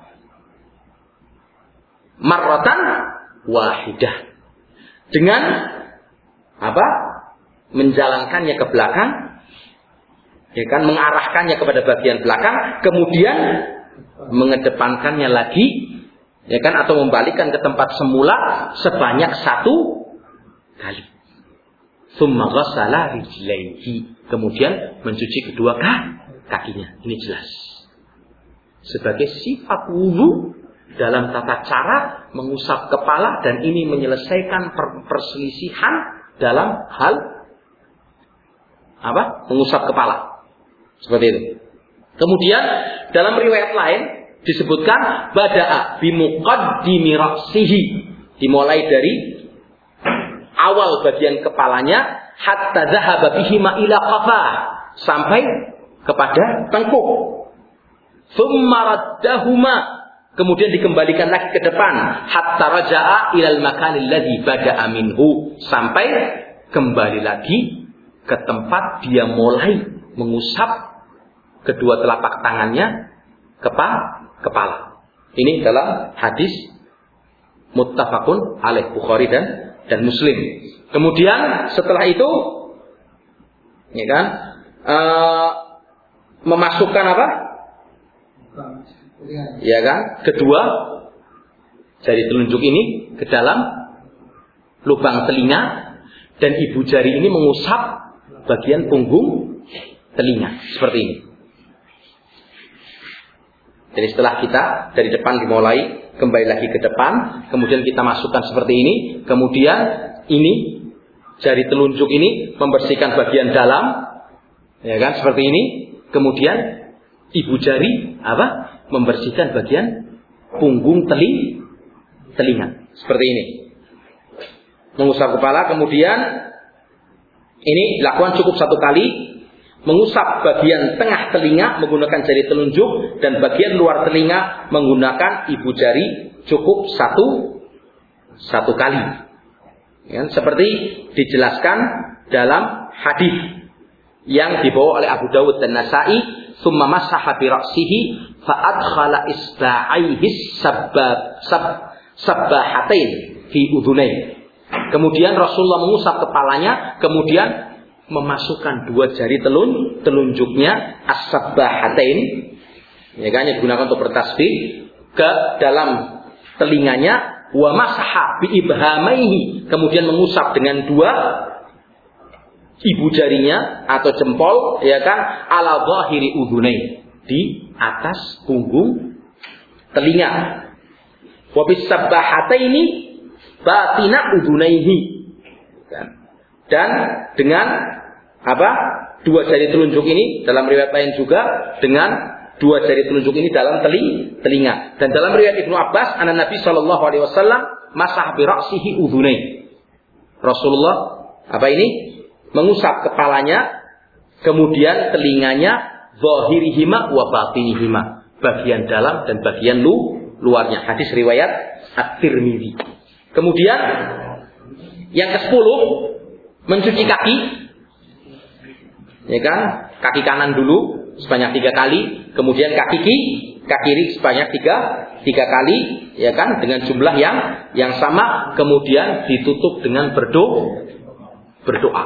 marratan wahidah, dengan apa? Menjalankannya ke belakang, ya kan, mengarahkannya kepada bagian belakang, kemudian mengedepankannya lagi, ya kan, atau membalikkan ke tempat semula sebanyak satu kali. Tsumma ghassala rijlaihi, kemudian mencuci kedua kakinya. Ini jelas sebagai sifat wudu dalam tata cara mengusap kepala, dan ini menyelesaikan perselisihan dalam hal apa? Mengusap kepala. Seperti itu. Kemudian dalam riwayat lain disebutkan bada'a bimuqaddimi ra'sihi, dimulai dari awal bagian kepalanya, hatta dhahaba bihima ila qafah, sampai kepada tengkuk. Tsumma raddahuma, kemudian dikembalikan lagi ke depan, hatta raja'a ilal makanil ladzi bada'a minhu, sampai kembali lagi ke tempat dia mulai mengusap kedua telapak tangannya kepa, kepala. Ini dalam hadis muttafaqun alaih Bukhari dan dan Muslim. Kemudian setelah itu, ya kan, uh, memasukkan apa? Ya kan, kedua jari telunjuk ini ke dalam lubang telinga dan ibu jari ini mengusap bagian punggung telinga seperti ini. Jadi setelah kita dari depan dimulai, kembali lagi ke depan, kemudian kita masukkan seperti ini, kemudian ini jari telunjuk ini membersihkan bagian dalam, ya kan, seperti ini. Kemudian ibu jari apa? Membersihkan bagian punggung teling, telinga, seperti ini. Mengusap kepala, kemudian ini dilakukan cukup satu kali. Mengusap bagian tengah telinga menggunakan jari telunjuk dan bagian luar telinga menggunakan ibu jari cukup satu satu kali. Ya, seperti dijelaskan dalam hadis yang dibawa oleh Abu Dawud dan Nasa'i, "Tsumma masaha bi ra'sihi fa adkhala isba'aihi sabbab sab sabbahatain fi udhunai." Kemudian Rasulullah mengusap kepalanya, kemudian memasukkan dua jari telun telunjuknya as-sabbahatain, ya kan, yang digunakan untuk bertasbih, ke dalam telinganya, wa masaha bi ibhamaihi, kemudian mengusap dengan dua ibu jarinya atau jempol, ya kan, ala zahiri udhunai, di atas punggung telinga. Wa bis sabbahataini batina udhunaihi, kan. Dan dengan apa? Dua jari telunjuk ini dalam riwayat lain juga dengan dua jari telunjuk ini dalam teli, telinga. Dan dalam riwayat Ibnu Abbas, anak Nabi Shallallahu Alaihi Wasallam masah bi ra'sihi udhunai. Rasulullah apa ini? Mengusap kepalanya, kemudian telinganya, zahirihima wa batinihima, bagian dalam dan bagian lu, luarnya. Hadis riwayat At-Tirmidzi. Kemudian yang kesepuluh, mencuci kaki, ya kan, kaki kanan dulu sebanyak tiga kali, kemudian kaki kiri, kaki kiri sebanyak tiga tiga kali, ya kan, dengan jumlah yang yang sama, kemudian ditutup dengan berdoa, berdoa,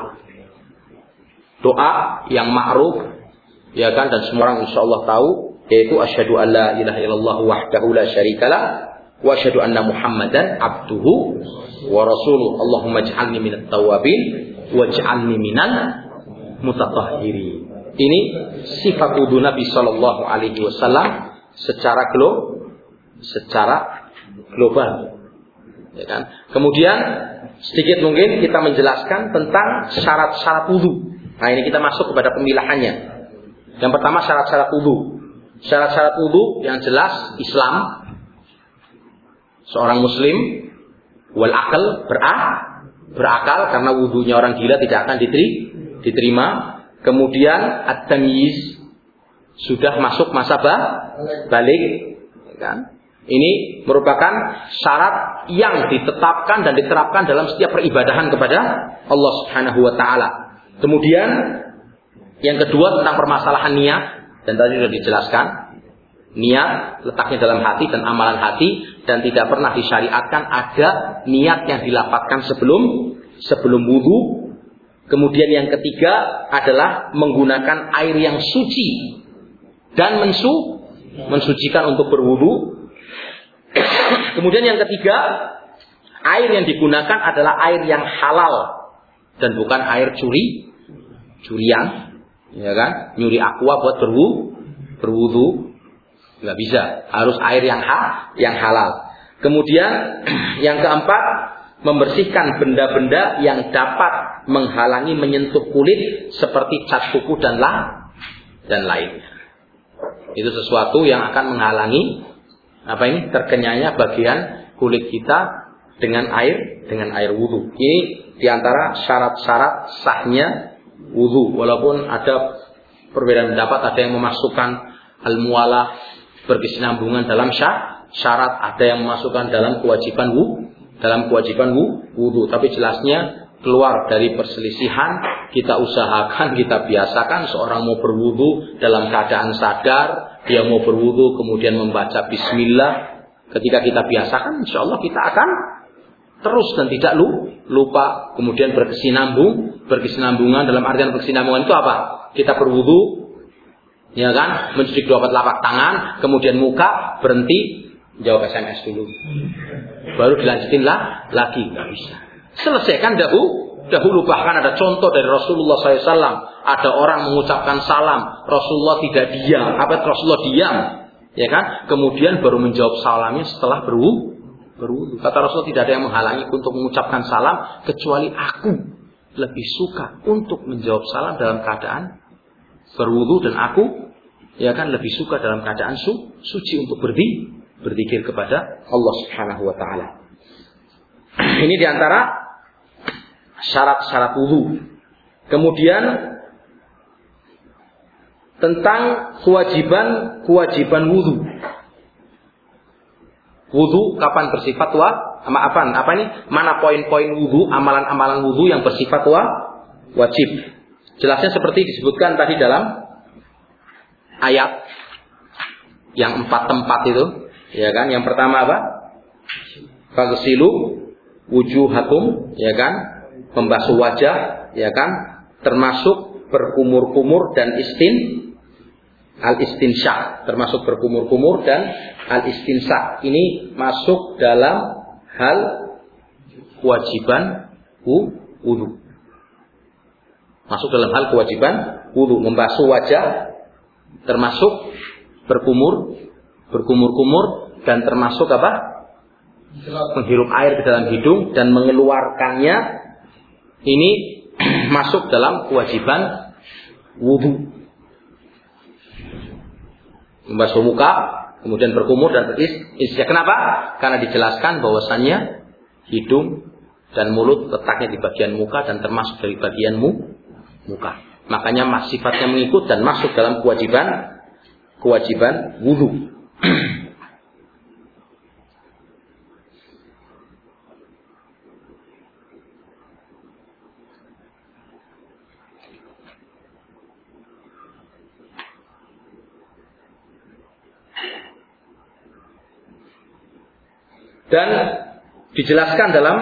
doa yang ma'ruf, ya kan, dan semua orang insyaallah tahu, yaitu asyhadu alla ilaha illallah wahdahu la syarikalah wa asyhadu anna Muhammadan abduhu wa rasuluh. Allahumma ij'alni minat tawwabin waj'alni minal mutatahhirin. Ini sifat wudu Nabi sallallahu alaihi wasallam secara glo, secara global. Ya kan? Kemudian sedikit mungkin kita menjelaskan tentang syarat-syarat wudu. Nah, ini kita masuk kepada pemilahannya. Yang pertama syarat-syarat wudu. Syarat-syarat wudu yang jelas Islam, seorang muslim wal akal, berah, berakal, karena wudunya orang gila tidak akan diterima. Kemudian at-tamyiz, sudah masuk masa balik, kan? Ini merupakan syarat yang ditetapkan dan diterapkan dalam setiap peribadahan kepada Allah Subhanahu wa taala. Kemudian yang kedua tentang permasalahan niat, dan tadi sudah dijelaskan. Niat letaknya dalam hati dan amalan hati, dan tidak pernah disyariatkan ada niat yang dilapatkan sebelum sebelum wudu. Kemudian yang ketiga adalah menggunakan air yang suci dan mensu mensucikan untuk berwudu. Kemudian yang ketiga, air yang digunakan adalah air yang halal dan bukan air curi curian, ya kan? Nyuri aqua buat berwu berwudu. Nggak bisa, harus air yang ha, yang halal. Kemudian yang keempat, membersihkan benda-benda yang dapat menghalangi menyentuh kulit seperti cat kuku dan lah dan lainnya. Itu sesuatu yang akan menghalangi apa ini terkenyanya bagian kulit kita dengan air dengan air wudu. Ini diantara syarat-syarat sahnya wudu. Walaupun ada perbedaan pendapat, ada yang memasukkan al-muwalah, berkesinambungan dalam syarat, ada yang memasukkan dalam kewajiban wudu, dalam kewajiban wudu. Tapi jelasnya keluar dari perselisihan, kita usahakan, kita biasakan seorang mau berwudu dalam keadaan sadar, dia mau berwudu kemudian membaca bismillah, ketika kita biasakan, insya Allah kita akan terus dan tidak lupa. Kemudian berkesinambung, berkesinambungan dalam artian berkesinambungan itu apa? Kita berwudu, ya kan, mencuci kedua telapak tangan, kemudian muka, berhenti, jawab S M S dulu, baru dilanjutin lah lagi, nggak bisa. Selesaikan dahulu. Dahulu bahkan ada contoh dari Rasulullah shallallahu alaihi wasallam, ada orang mengucapkan salam, Rasulullah tidak diam, apa Rasulullah diam, ya kan? Kemudian baru menjawab salamnya setelah berwudu. Berwudu. Kata Rasulullah, tidak ada yang menghalangi untuk mengucapkan salam kecuali aku lebih suka untuk menjawab salam dalam keadaan berwudu, dan aku, ya kan, lebih suka dalam keadaan su suci untuk berdi berzikir kepada Allah Subhanahu Wa Taala. Ini diantara syarat-syarat wudu. Kemudian tentang kewajiban kewajiban wudu. Wudu kapan bersifat wa? Apa? Apa ini? Mana poin-poin wudu, amalan-amalan wudu yang bersifat wa? Wajib. Jelasnya seperti disebutkan tadi dalam ayat yang empat tempat itu, ya kan? Yang pertama apa? Faghsilu wujuhakum, ya kan? Membasuh wajah, ya kan, termasuk berkumur-kumur dan istin al-istinsyak, termasuk berkumur-kumur dan al-istinsyak. Ini masuk dalam hal kewajiban wudu. Masuk dalam hal kewajiban wudu, membasuh wajah, termasuk berkumur, berkumur-kumur, dan termasuk apa? Menghirup air ke dalam hidung dan mengeluarkannya. Ini masuk dalam kewajiban wudu. Membasuh muka, kemudian berkumur dan beristinja. Kenapa? Karena dijelaskan bahwasannya hidung dan mulut letaknya di bagian muka dan termasuk dari bagian mu, muka. Makanya sifatnya mengikut dan masuk dalam kewajiban kewajiban wudu. Dan dijelaskan dalam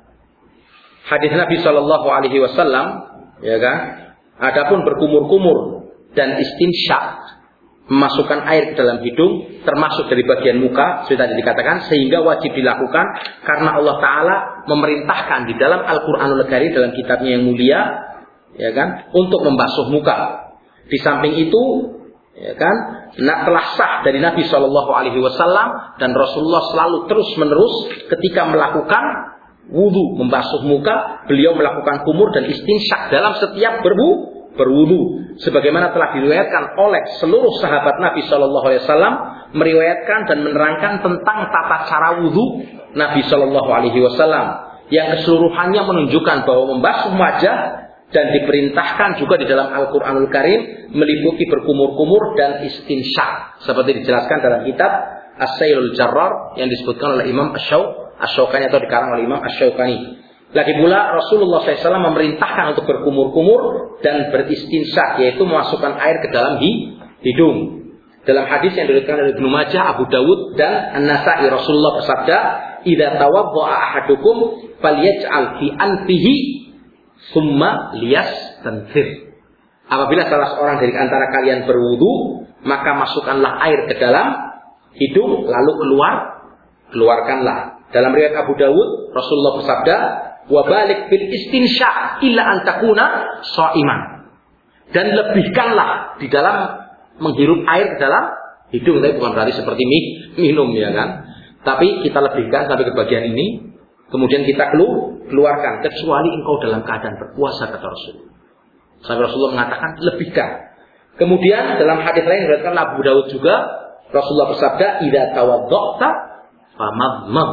hadis Nabi Shallallahu Alaihi Wasallam, ya kan? Adapun berkumur-kumur dan istinsyak, memasukkan air ke dalam hidung, termasuk dari bagian muka, sudah tadi dikatakan, sehingga wajib dilakukan karena Allah Taala memerintahkan di dalam Al-Quranul Karim, dalam kitabnya yang mulia, ya kan, untuk membasuh muka. Di samping itu, ya kan, nah, telah sah dari Nabi Shallallahu Alaihi Wasallam dan Rasulullah selalu terus menerus ketika melakukan wudu, membasuh muka, beliau melakukan kumur dan istinsyak dalam setiap berwu, berwudu, sebagaimana telah diriwayatkan oleh seluruh sahabat Nabi Shallallahu Alaihi Wasallam, meriwayatkan dan menerangkan tentang tata cara wudu Nabi Shallallahu Alaihi Wasallam yang keseluruhannya menunjukkan bahwa membasuh wajah dan diperintahkan juga di dalam Al-Quranul Karim meliputi berkumur-kumur dan istinsyak, seperti dijelaskan dalam kitab As-Sailul Jarrar yang disebutkan oleh Imam Asy-Syaukani atau dikarang oleh Imam Asy-Syaukani. Lagi pula Rasulullah shallallahu alaihi wasallam memerintahkan untuk berkumur-kumur dan beristinsyak, yaitu memasukkan air ke dalam hidung. Dalam hadis yang diriwayatkan oleh Ibnu Majah, Abu Dawud dan An-Nasa'i, Rasulullah bersabda, "Idza tawadda'a ahadukum falyaj'al fi anfihi summa liyastanthir." Apabila salah seorang dari antara kalian berwudu, maka masukkanlah air ke dalam hidung, lalu keluar, keluarkanlah. Dalam riwayat Abu Dawud, Rasulullah bersabda, "Wa balik bil istinsya illa an takuna shaiman." Dan lebihkanlah di dalam menghirup air ke dalam hidung, tapi bukan berarti seperti minum, ya kan? Tapi kita lebihkan sampai ke bagian ini, kemudian kita keluarkan, kecuali engkau dalam keadaan berpuasa, kata Rasul. Sampai Rasulullah mengatakan lebihkan. Kemudian dalam hadis lain diriwayatkan Abu Dawud juga, Rasulullah bersabda, "Idza tawadda'ta famadmam."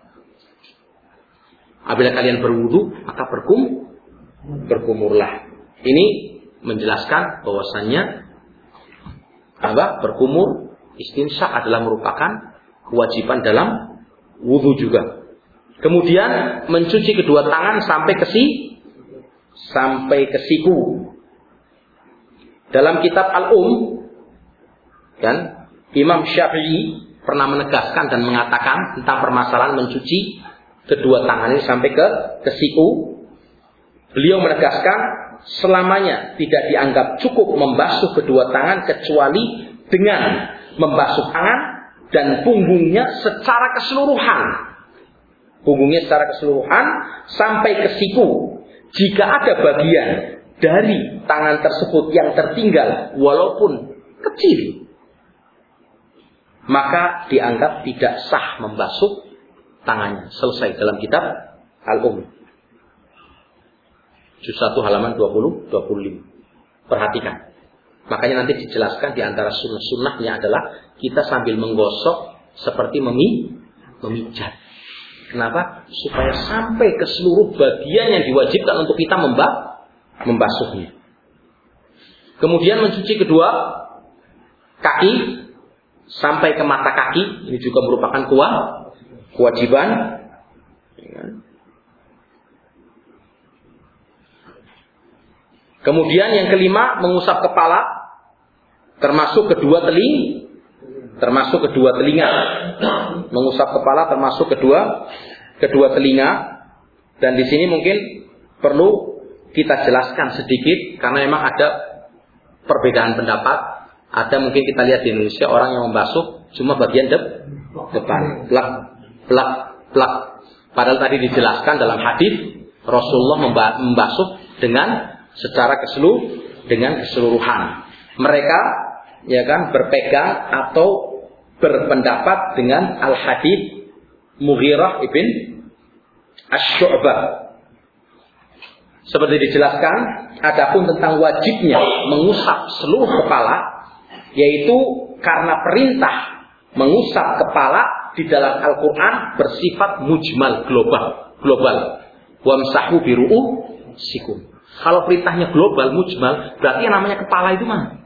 Apabila kalian berwudu, maka berkum, berkumurlah. Ini menjelaskan bahwasannya apa? Berkumur, istinsyak adalah merupakan kewajiban dalam wudu juga. Kemudian mencuci kedua tangan sampai ke si, sampai ke siku. Dalam kitab Al-Um Kan Imam Syafi'i pernah menegaskan dan mengatakan tentang permasalahan mencuci kedua tangan ini sampai ke ke siku. Beliau menegaskan selamanya tidak dianggap cukup membasuh kedua tangan kecuali dengan membasuh tangan dan punggungnya secara keseluruhan. Punggungnya secara keseluruhan sampai ke siku. Jika ada bagian dari tangan tersebut yang tertinggal walaupun kecil, maka dianggap tidak sah membasuh tangannya. Selesai dalam kitab Al-Um. Juz satu halaman dua puluh dua puluh lima. Perhatikan. Makanya nanti dijelaskan di antara sunnah-sunnahnya adalah kita sambil menggosok seperti memi, memijat. Kenapa? Supaya sampai ke seluruh bagian yang diwajibkan untuk kita membah, membasuhnya. Kemudian mencuci kedua kaki sampai ke mata kaki. Ini juga merupakan kewajiban. Kemudian yang kelima, mengusap kepala, termasuk kedua telinga, termasuk kedua telinga, mengusap kepala termasuk kedua kedua telinga. Dan di sini mungkin perlu kita jelaskan sedikit karena memang ada perbedaan pendapat. Ada mungkin kita lihat di Indonesia orang yang membasuh cuma bagian de depan, plak, plak, plak. Padahal tadi dijelaskan dalam hadis Rasulullah membasuh dengan secara keseluruh dengan keseluruhan. Mereka ya kan berpegang atau berpendapat dengan al-hadits Mughirah ibn Asy-Syu'bah. Seperti dijelaskan, adapun tentang wajibnya mengusap seluruh kepala, yaitu karena perintah mengusap kepala di dalam Al-Quran bersifat mujmal, global, global. Wamsahu biru'usikum. Kalau perintahnya global, mujmal, berarti yang namanya kepala itu mana?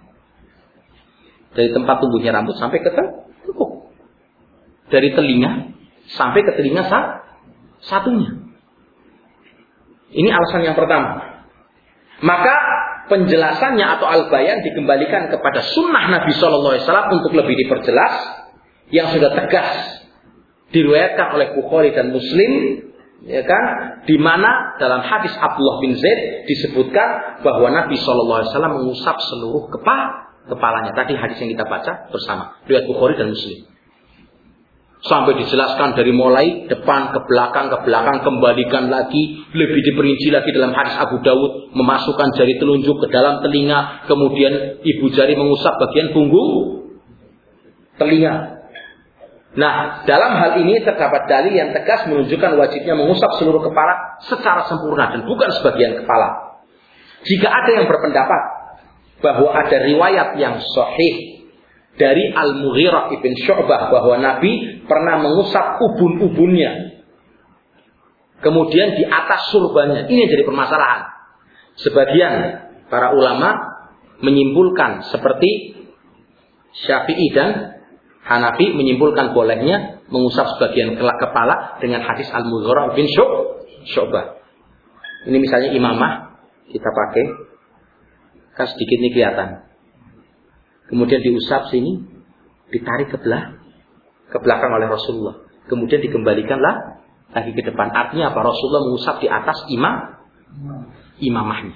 Dari tempat tumbuhnya rambut sampai ke tengkuk. Dari telinga sampai ke telinga satunya. Ini alasan yang pertama. Maka penjelasannya atau al-bayan dikembalikan kepada sunnah Nabi Shallallahu Alaihi Wasallam untuk lebih diperjelas, yang sudah tegas diriwayatkan oleh Bukhari dan Muslim. Ya kan, di mana dalam hadis Abdullah bin Zaid disebutkan bahwa Nabi Shallallahu Alaihi Wasallam mengusap seluruh kepala kepalanya. Tadi hadis yang kita baca bersama, riwayat Bukhari dan Muslim. Sampai dijelaskan dari mulai depan ke belakang ke belakang, kembalikan lagi, lebih diperinci lagi dalam hadis Abu Dawud, memasukkan jari telunjuk ke dalam telinga, kemudian ibu jari mengusap bagian punggung telinga. Nah, dalam hal ini terdapat dalil yang tegas menunjukkan wajibnya mengusap seluruh kepala secara sempurna dan bukan sebagian kepala. Jika ada yang berpendapat bahwa ada riwayat yang sahih dari Al-Mughirah ibn Syu'bah bahwa Nabi pernah mengusap ubun-ubunnya, kemudian di atas surbannya, ini jadi permasalahan. Sebagian para ulama menyimpulkan seperti Syafi'i dan Hanafi menyimpulkan bolehnya mengusap sebagian kepala dengan hadis Al-Mughirah bin Syu'bah. Ini misalnya imamah kita pakai, kan sedikit ini kelihatan. Kemudian diusap sini, ditarik ke belakang, ke belakang oleh Rasulullah. Kemudian dikembalikanlah lagi ke depan. Artinya apa? Rasulullah mengusap di atas imam, imamahnya.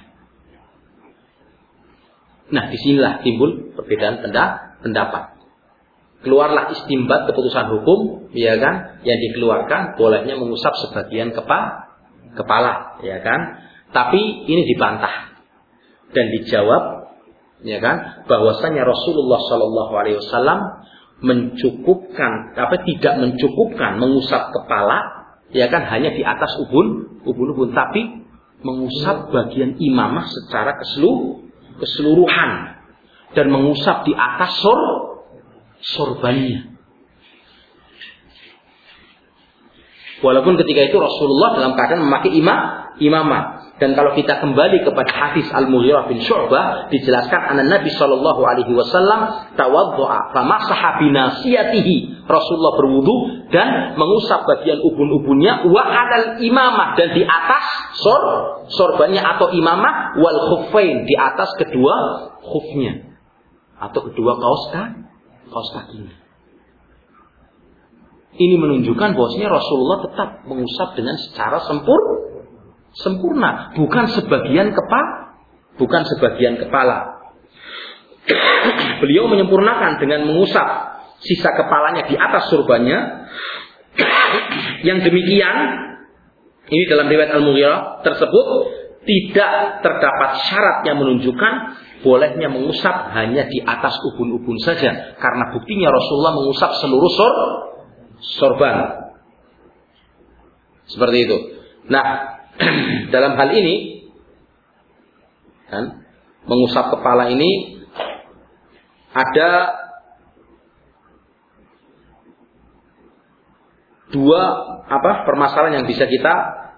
Nah, disinilah timbul perbedaan pendapat. Keluarlah istimbat keputusan hukum, ya kan, yang dikeluarkan bolehnya mengusap sebagian kepala, kepala, ya kan. Tapi ini dibantah dan dijawab, ya kan, bahwasanya Rasulullah Shallallahu Alaihi Wasallam mencukupkan, apa tidak mencukupkan mengusap kepala, ya kan, hanya di atas ubun, ubun-ubun, tapi mengusap bagian imamah secara keseluruh, keseluruhan dan mengusap di atas sor sorbannya. Walaupun ketika itu Rasulullah dalam keadaan memakai imam, imamah. Dan kalau kita kembali kepada hadis Al-Mughirah bin Syu'bah, dijelaskan anak Nabi Shallallahu Alaihi Wasallam tawaddu'a famasaha binasiyatihi. Rasulullah berwudu dan mengusap bagian ubun-ubunnya wa alal imamah, dan di atas sor sorbannya atau imamah, wal khuffain, di atas kedua khufnya atau kedua kaos kaos kakinya. Ini menunjukkan bahwasanya Rasulullah tetap mengusap dengan secara sempur, sempurna, bukan sebagian kepala, bukan sebagian kepala. Beliau menyempurnakan dengan mengusap sisa kepalanya di atas surbannya. Yang demikian, ini dalam riwayat Al-Mughirah tersebut tidak terdapat syarat yang menunjukkan bolehnya mengusap hanya di atas ubun-ubun saja, karena buktinya Rasulullah mengusap seluruh sor, sorban. Seperti itu. Nah, dalam hal ini kan, mengusap kepala ini ada dua apa permasalahan yang bisa kita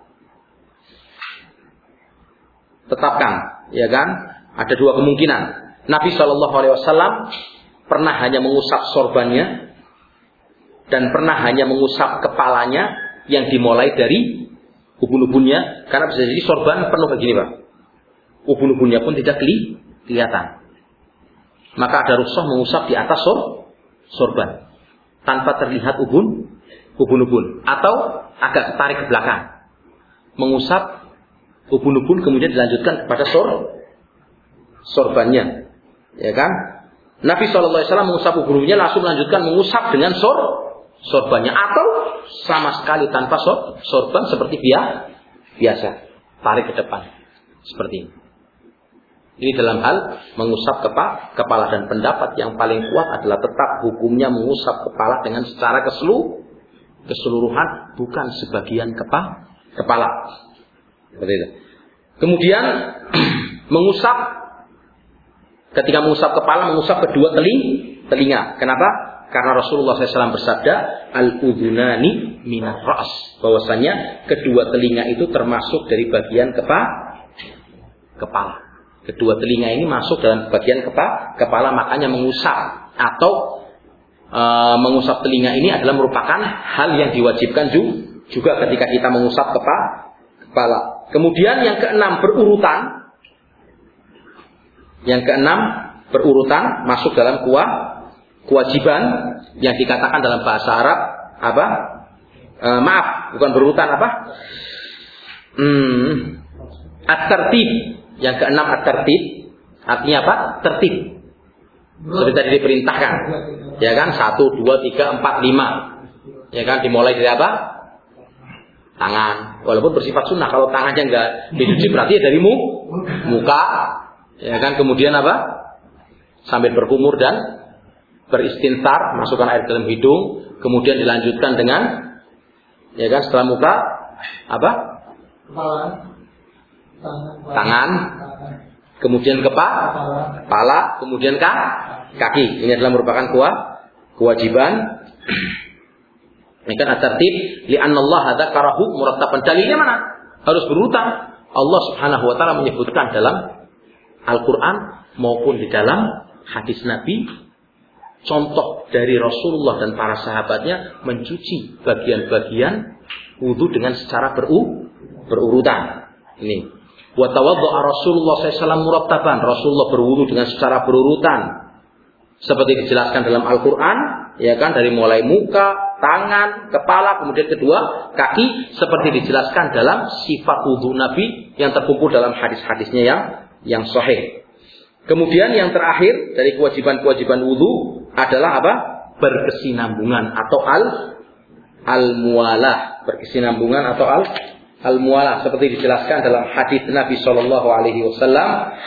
tetapkan, ya kan? Ada dua kemungkinan. Nabi Shallallahu Alaihi Wasallam pernah hanya mengusap sorbannya dan pernah hanya mengusap kepalanya yang dimulai dari ubun-ubunnya, karena bisa jadi sorban penuh begini, Pak. Ubun-ubunnya pun tidak kelihatan. Maka ada rukhsah mengusap di atas sor, sorban tanpa terlihat ubun, ubun-ubun, atau agak tarik ke belakang, mengusap ubun-ubun kemudian dilanjutkan kepada sor, sorbannya, ya kan? Nabi Shallallahu Alaihi Wasallam mengusap ubun-ubunnya langsung melanjutkan mengusap dengan sor, sorbannya, atau sama sekali tanpa sor, sorban seperti biasa, tarik ke depan seperti ini. Ini dalam hal mengusap kepala, kepala dan pendapat yang paling kuat adalah tetap hukumnya mengusap kepala dengan secara keseluruhan, keseluruhan bukan sebagian kepa, kepala. Seperti itu. Kemudian mengusap, ketika mengusap kepala, mengusap kedua teling, telinga. Kenapa? Karena Rasulullah shallallahu alaihi wasallam bersabda, al-udhunani minar ra's, bahwasanya kedua telinga itu termasuk dari bagian kepa, kepala. Kedua telinga ini masuk dalam bagian kepa, kepala, makanya mengusap atau e, mengusap telinga ini adalah merupakan hal yang diwajibkan juga ketika kita mengusap kepa, kepala. Kemudian yang keenam berurutan, yang keenam berurutan masuk dalam kuah, kewajiban yang dikatakan dalam bahasa Arab apa? E, maaf, bukan berurutan apa? Hmm, at-tertib. Yang keenam at-tertib, artinya apa? Tertib. Seperti tadi diperintahkan, ya kan? Satu, dua, tiga, empat, lima, ya kan? Dimulai dari apa? Tangan. Walaupun bersifat sunnah, kalau tangannya enggak dicuci berarti dari mu, muka, ya kan? Kemudian apa? Sambil berkumur dan beristinsar, masukkan air dalam hidung, kemudian dilanjutkan dengan, ya kan? Setelah muka, apa? Kepala. Tangan, kemudian kepala, kepala, kemudian kaki. Ini adalah merupakan kuah, kewajiban. Ini kan at-tertib, li'anna Allah dzakarahu murattaban. Dalilnya mana? Harus berurutan. Allah Subhanahu wa taala menyebutkan dalam Al-Qur'an maupun di dalam hadis Nabi, contoh dari Rasulullah dan para sahabatnya mencuci bagian-bagian wudu dengan secara beru, berurutan. Ini. Wa tawadda'a Rasulullah sallallahu alaihi wasallam murattaban. Rasulullah berwudu dengan secara berurutan. Seperti dijelaskan dalam Al-Qur'an, ya kan, dari mulai muka, tangan, kepala, kemudian kedua kaki, seperti dijelaskan dalam sifat wudu Nabi yang terkumpul dalam hadis-hadisnya yang yang sahih. Kemudian yang terakhir dari kewajiban-kewajiban wudu adalah apa? Berkesinambungan atau al al-muwalah, berkesinambungan atau al al-muwalah, seperti dijelaskan dalam hadis Nabi Shallallahu Alaihi Wasallam.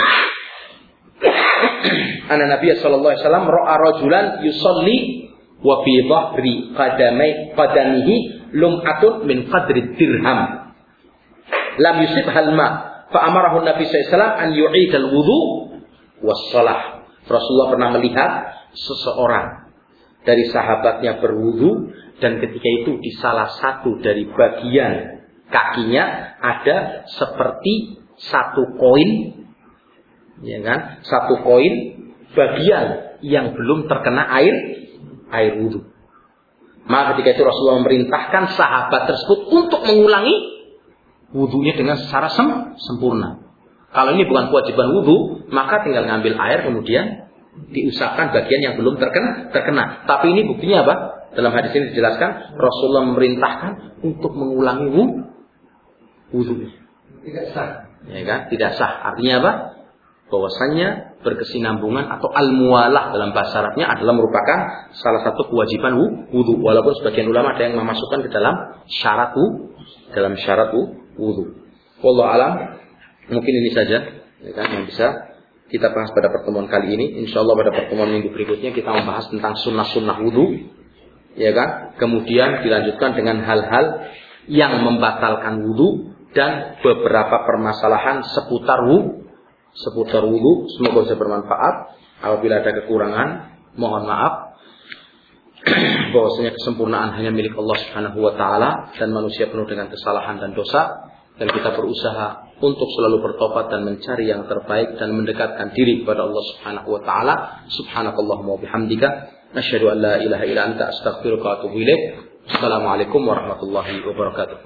Anna Nabi Shallallahu Alaihi Wasallam ra'a rajulan yusalli wa fi dhahri qadamai qadamihi lum'atun min qadri dirham lam yusib halma fa amarahu Nabi Shallallahu Alaihi Wasallam an yu'id al-wudu was-shalah. Rasulullah pernah melihat seseorang dari sahabatnya berwudu, dan ketika itu di salah satu dari bagian kakinya ada seperti satu koin, ya kan? Satu koin bagian yang belum terkena air air wudu. Maka ketika itu Rasulullah memerintahkan sahabat tersebut untuk mengulangi wudunya dengan secara sem- sempurna. Kalau ini bukan kewajiban wudu, maka tinggal ngambil air kemudian Diusapkan bagian yang belum terkena, terkena. Tapi ini buktinya apa? Dalam hadis ini dijelaskan Rasulullah memerintahkan untuk mengulangi wudu. Tidak sah. Ya kan? Tidak sah. Artinya apa? Bahwasannya berkesinambungan atau al-muwalah dalam bahasa Arabnya adalah merupakan salah satu kewajiban wudu. Walaupun sebagian ulama ada yang memasukkan ke dalam syarat wudu, dalam syarat wudu. Wallahu alam. Mungkin ini saja ya kan, yang bisa kita bahas pada pertemuan kali ini. Insya Allah pada pertemuan minggu berikutnya kita membahas tentang sunnah-sunnah wudu, ya kan? Kemudian dilanjutkan dengan hal-hal yang membatalkan wudu dan beberapa permasalahan seputar wudu, seputar wudu. Semoga bisa bermanfaat. Apabila ada kekurangan, mohon maaf. Bahwasanya kesempurnaan hanya milik Allah Subhanahu Wa Taala dan manusia penuh dengan kesalahan dan dosa. Dan kita berusaha untuk selalu bertobat dan mencari yang terbaik dan mendekatkan diri kepada Allah Subhanahu wa taala. Subhanakallahumma wa bihamdika asyhadu an la ilaha illa anta astaghfiruka wa atubu ilaik. Assalamualaikum warahmatullahi wabarakatuh.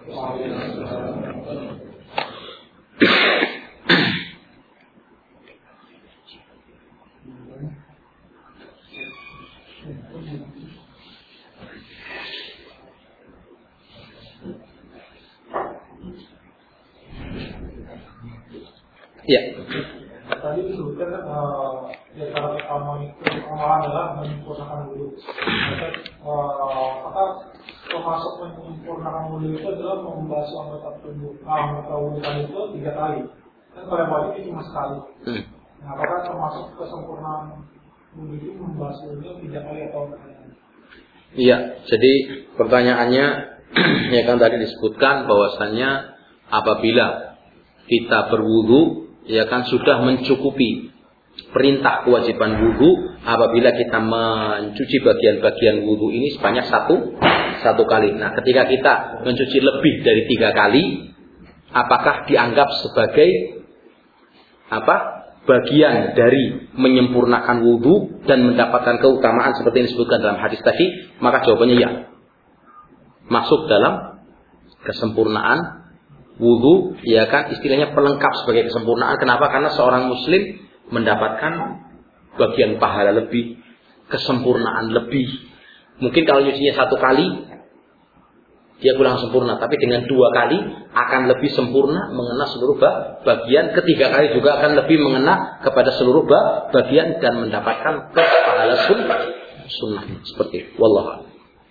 Ya. Tadi disebutkan uh, ya cara pertama itu amalan adalah menyempurnakan wudhu. Maka termasuk menyempurnakan wudhu itu adalah membasuh anggota tubuh, anggota wudhu tadi itu tiga kali. Dan kalau wajib itu cuma sekali. Hmm. Nah, apakah termasuk kesempurnaan wudhu itu membasuhnya tiga kali atau enggak? Iya. Jadi pertanyaannya ya kan tadi disebutkan bahwasannya apabila kita berwudu ya kan sudah mencukupi perintah kewajiban wudu apabila kita mencuci bagian-bagian wudu ini sebanyak satu satu kali. Nah, ketika kita mencuci lebih dari tiga kali, apakah dianggap sebagai apa? Bagian dari menyempurnakan wudu dan mendapatkan keutamaan seperti yang disebutkan dalam hadis tadi? Maka jawabannya ya. Masuk dalam kesempurnaan wudu, ya kan, istilahnya pelengkap sebagai kesempurnaan. Kenapa? Karena seorang muslim mendapatkan bagian pahala lebih, kesempurnaan lebih. Mungkin kalau nyucinya satu kali dia kurang sempurna, tapi dengan dua kali akan lebih sempurna mengena seluruh bagian, ketiga kali juga akan lebih mengena kepada seluruh bagian dan mendapatkan pahala sunnah. Sunnah seperti itu. Wallahu a'lam.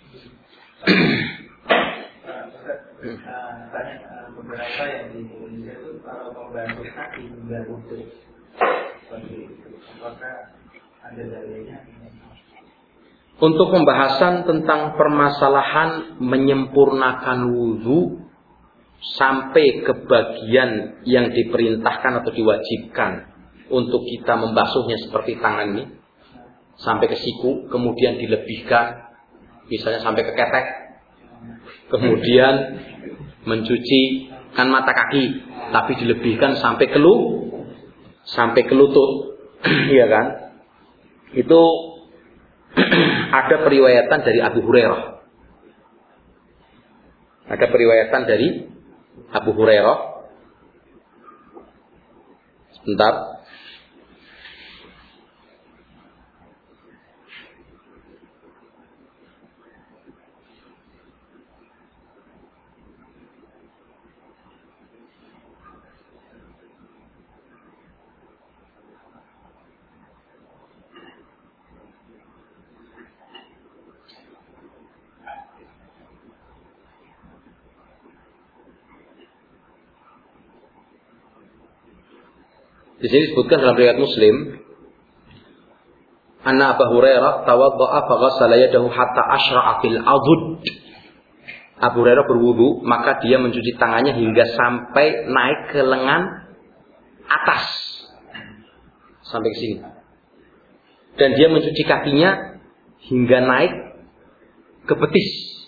Beberapa yang di Indonesia itu kalau membantu kaki membantu untuk seperti itu, apakah ada dalilnya? Untuk pembahasan tentang permasalahan menyempurnakan wudu sampai ke bagian yang diperintahkan atau diwajibkan untuk kita membasuhnya seperti tangan ini sampai ke siku, kemudian dilebihkan misalnya sampai ke ketek, kemudian mencuci kan mata kaki, tapi dilebihkan sampai ke lu, sampai ke lutut, ya kan? Itu ada periwayatan dari Abu Hurairah. Ada periwayatan dari Abu Hurairah. Sebentar. Di sini disebutkan dalam riwayat Muslim, anna Abu Hurairah tawadda'a fa ghassala yadahu hatta ashra'a fil adud. Abu Hurairah berwudu, maka dia mencuci tangannya hingga sampai naik ke lengan atas. Sampai ke sini. Dan dia mencuci kakinya hingga naik ke betis.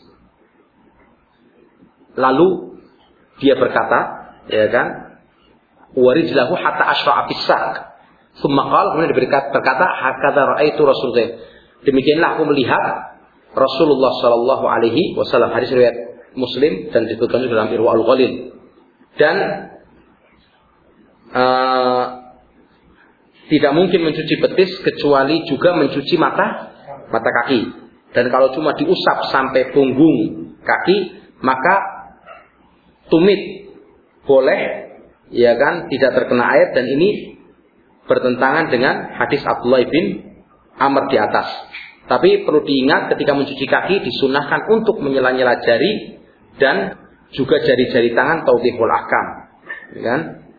Lalu dia berkata, ya kan? Warijlahu hatta ashra'a fis saq. Tsumma qala, kemudian berkata, hakadza ra'aitu Rasulullah. Demikianlah aku melihat Rasulullah sallallahu alaihi wasallam. Hadis riwayat Muslim dan disebutkan juga dalam Irwaul Ghalil. Dan uh, tidak mungkin mencuci betis kecuali juga mencuci mata mata kaki. Dan kalau cuma diusap sampai punggung kaki, maka tumit boleh, ya kan, tidak terkena air, dan ini bertentangan dengan hadis Abdullah bin Amr di atas. Tapi perlu diingat ketika mencuci kaki disunahkan untuk menyela-nyela jari dan juga jari-jari tangan taudhihul ahkam, ya kan?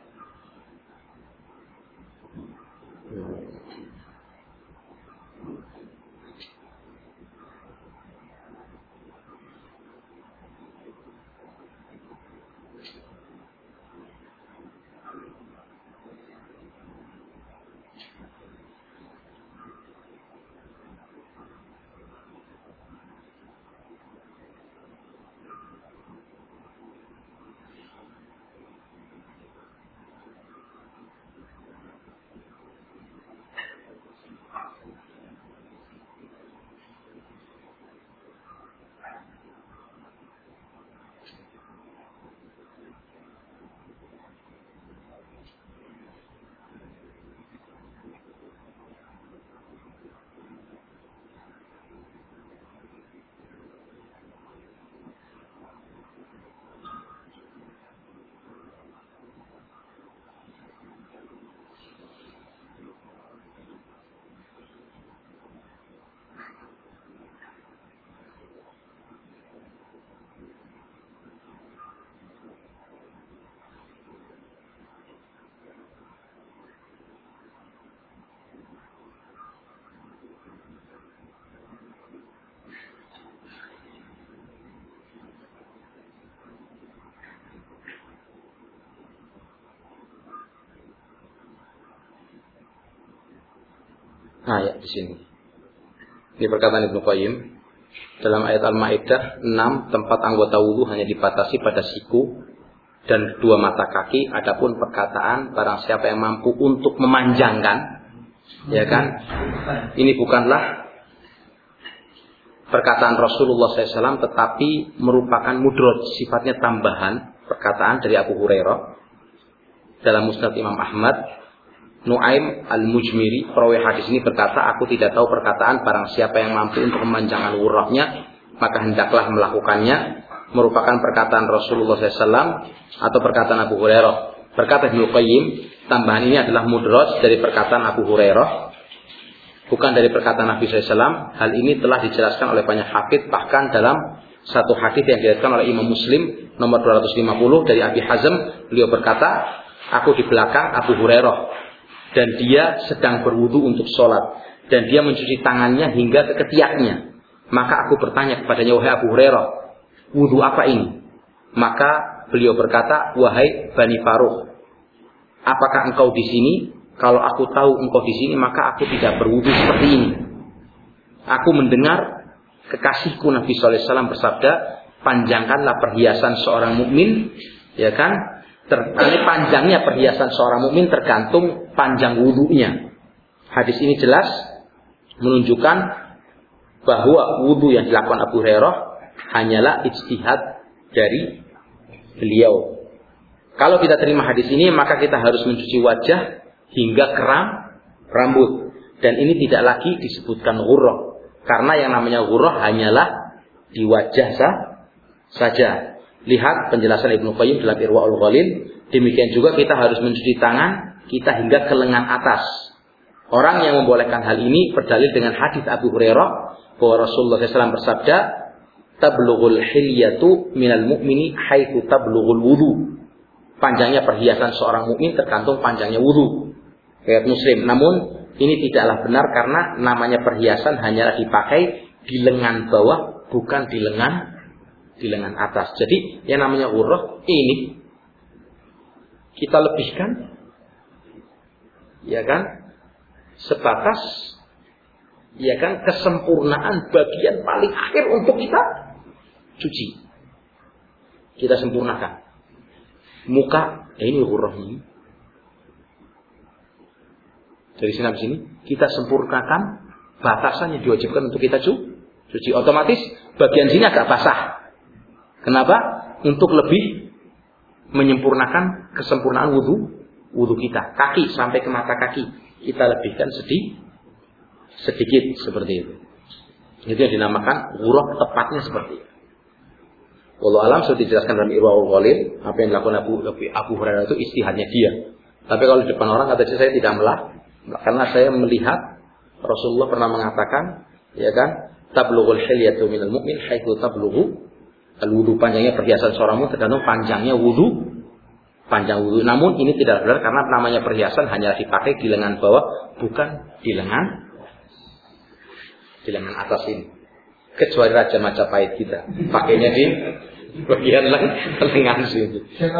Nah ya, di sini. Ini perkataan Ibnu Qayyim dalam ayat Al-Maidah enam, tempat anggota wudu hanya dibatasi pada siku dan kedua mata kaki. Adapun perkataan barang siapa yang mampu untuk memanjangkan, ya kan? Ini bukanlah perkataan Rasulullah shallallahu alaihi wasallam, tetapi merupakan mudrot, sifatnya tambahan perkataan dari Abu Hurairah dalam Musnad Imam Ahmad. Nuaim Al-Mujmiri, perawi hadis ini berkata, aku tidak tahu perkataan barang siapa yang mampu untuk memanjangkan wurahnya, maka hendaklah melakukannya, merupakan perkataan Rasulullah shallallahu alaihi wasallam atau perkataan Abu Hurairah. Berkata Ibnu Qayyim, tambahan ini adalah mudraj dari perkataan Abu Hurairah, bukan dari perkataan Nabi shallallahu alaihi wasallam. Hal ini telah dijelaskan oleh banyak hafidz, bahkan dalam satu hadis yang diriwayatkan oleh Imam Muslim nomor dua ratus lima puluh dari Abi Hazm, beliau berkata, aku di belakang Abu Hurairah dan dia sedang berwudu untuk sholat, dan dia mencuci tangannya hingga ke ketiaknya. Maka aku bertanya kepadanya, wahai Abu Hurairah, wudu apa ini? Maka beliau berkata, wahai Bani Faruq, apakah engkau di sini? Kalau aku tahu engkau di sini, maka aku tidak berwudu seperti ini. Aku mendengar kekasihku Nabi shallallahu alaihi wasallam bersabda, panjangkanlah perhiasan seorang mukmin, ya kan? Ter, panjangnya perhiasan seorang mukmin tergantung panjang wudunya. Hadis ini jelas menunjukkan bahwa wudu yang dilakukan Abu Hurairah hanyalah ijtihad dari beliau. Kalau kita terima hadis ini, maka kita harus mencuci wajah hingga keram rambut, dan ini tidak lagi disebutkan ghurrah, karena yang namanya ghurrah hanyalah di wajah sah, saja. Lihat penjelasan Ibnu Qayyim dalam Irwaul Ghalil. Demikian juga kita harus mencuci tangan kita hingga ke lengan atas. Orang yang membolehkan hal ini berdalil dengan hadis Abu Hurairah bahwa Rasulullah shallallahu alaihi wasallam bersabda, tablughul hilyatu minal mu'mini haitsu tablughul wudu. Panjangnya perhiasan seorang mukmin tergantung panjangnya wudu. Riwayat Muslim. Namun ini tidaklah benar, karena namanya perhiasan hanyalah dipakai di lengan bawah, bukan di lengan di lengan atas. Jadi yang namanya ghurrah ini kita lebihkan, ya kan, sebatas, ya kan, kesempurnaan bagian paling akhir untuk kita cuci. Kita sempurnakan muka, eh, ini ghurrah ini. Dari sini sampai sini kita sempurnakan batasan yang diwajibkan untuk kita cuci. Otomatis bagian sini agak basah. Kenapa? Untuk lebih menyempurnakan kesempurnaan wudu wudu kita. Kaki sampai ke mata kaki kita lebihkan sedih, sedikit seperti itu. Itu yang dinamakan ghurah, tepatnya seperti itu. Wallahu alam, sudah dijelaskan dalam Irwaul Ghalil, apa yang dilakukan Abu, Abu Hurairah itu istihadnya dia. Tapi kalau di depan orang kata saya tidak melah, karena saya melihat Rasulullah pernah mengatakan, ya kan, tablughul hilyatu minal mu'min haitsu tablughu al-wudu. Panjangnya perhiasan seorangmu tergantung panjangnya wudu, panjang wudu. Namun ini tidak benar karena namanya perhiasan hanya dipakai di lengan bawah, bukan di lengan di lengan atas ini. Kecuali Raja Majapahit kita pakainya di bagian lengan sini.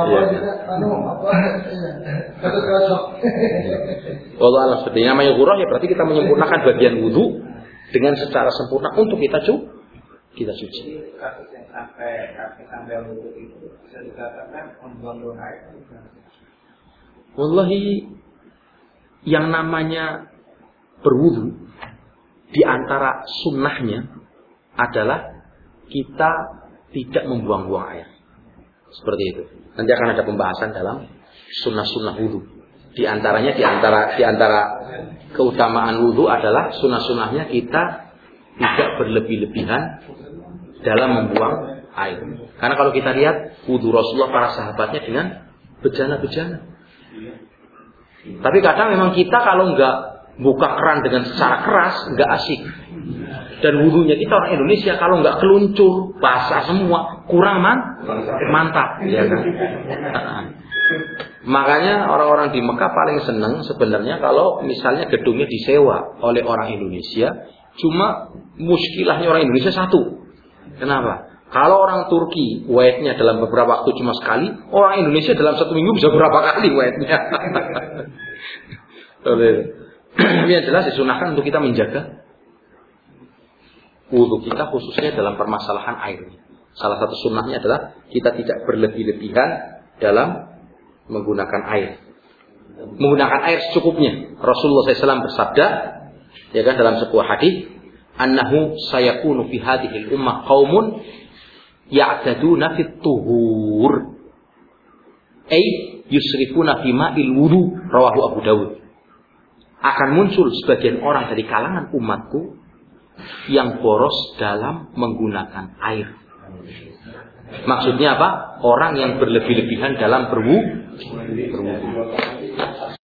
Kalau alam seperti namanya ghurah, ya berarti kita menyempurnakan bagian wudu dengan secara sempurna untuk kita cu kita suci. Kasus yang sampai sampai wudu itu bisa dikatakan membuang air. Wallahi, yang namanya berwudu di antara sunnahnya adalah kita tidak membuang-buang air. Seperti itu. Nanti akan ada pembahasan dalam sunnah-sunnah wudu. Di antaranya, di antara di antara keutamaan wudu adalah sunnah-sunnahnya kita tidak berlebih-lebihan dalam membuang air. Karena kalau kita lihat wudu Rasulullah, para sahabatnya dengan bejana-bejana. Tapi kadang memang kita kalau nggak buka keran dengan secara keras nggak asik. Dan wudunya kita orang Indonesia kalau nggak keluncur, basah semua, kurang man, mantap, ya kan? Makanya orang-orang di Mekah paling senang sebenarnya kalau misalnya gedungnya disewa oleh orang Indonesia. Cuma muskilahnya orang Indonesia satu. Kenapa? Kalau orang Turki wetnya dalam beberapa waktu cuma sekali, orang Indonesia dalam satu minggu bisa berapa kali wetnya. Yang jelas disunahkan untuk kita menjaga wudu kita khususnya dalam permasalahan air. Salah satu sunnahnya adalah kita tidak berlebih-lebihan dalam menggunakan air. Menggunakan air secukupnya. Rasulullah shallallahu alaihi wasallam bersabda, ya kan, dalam sebuah hadis, annahu sayakunu fi hadhil ummah qaumun ya'taduna fit tuhur, ay yusrifuna fi ma'il wudu, rawahu Abu Dawud. Akan muncul sebagian orang dari kalangan umatku yang boros dalam menggunakan air. Maksudnya apa? Orang yang berlebih-lebihan dalam berwudu.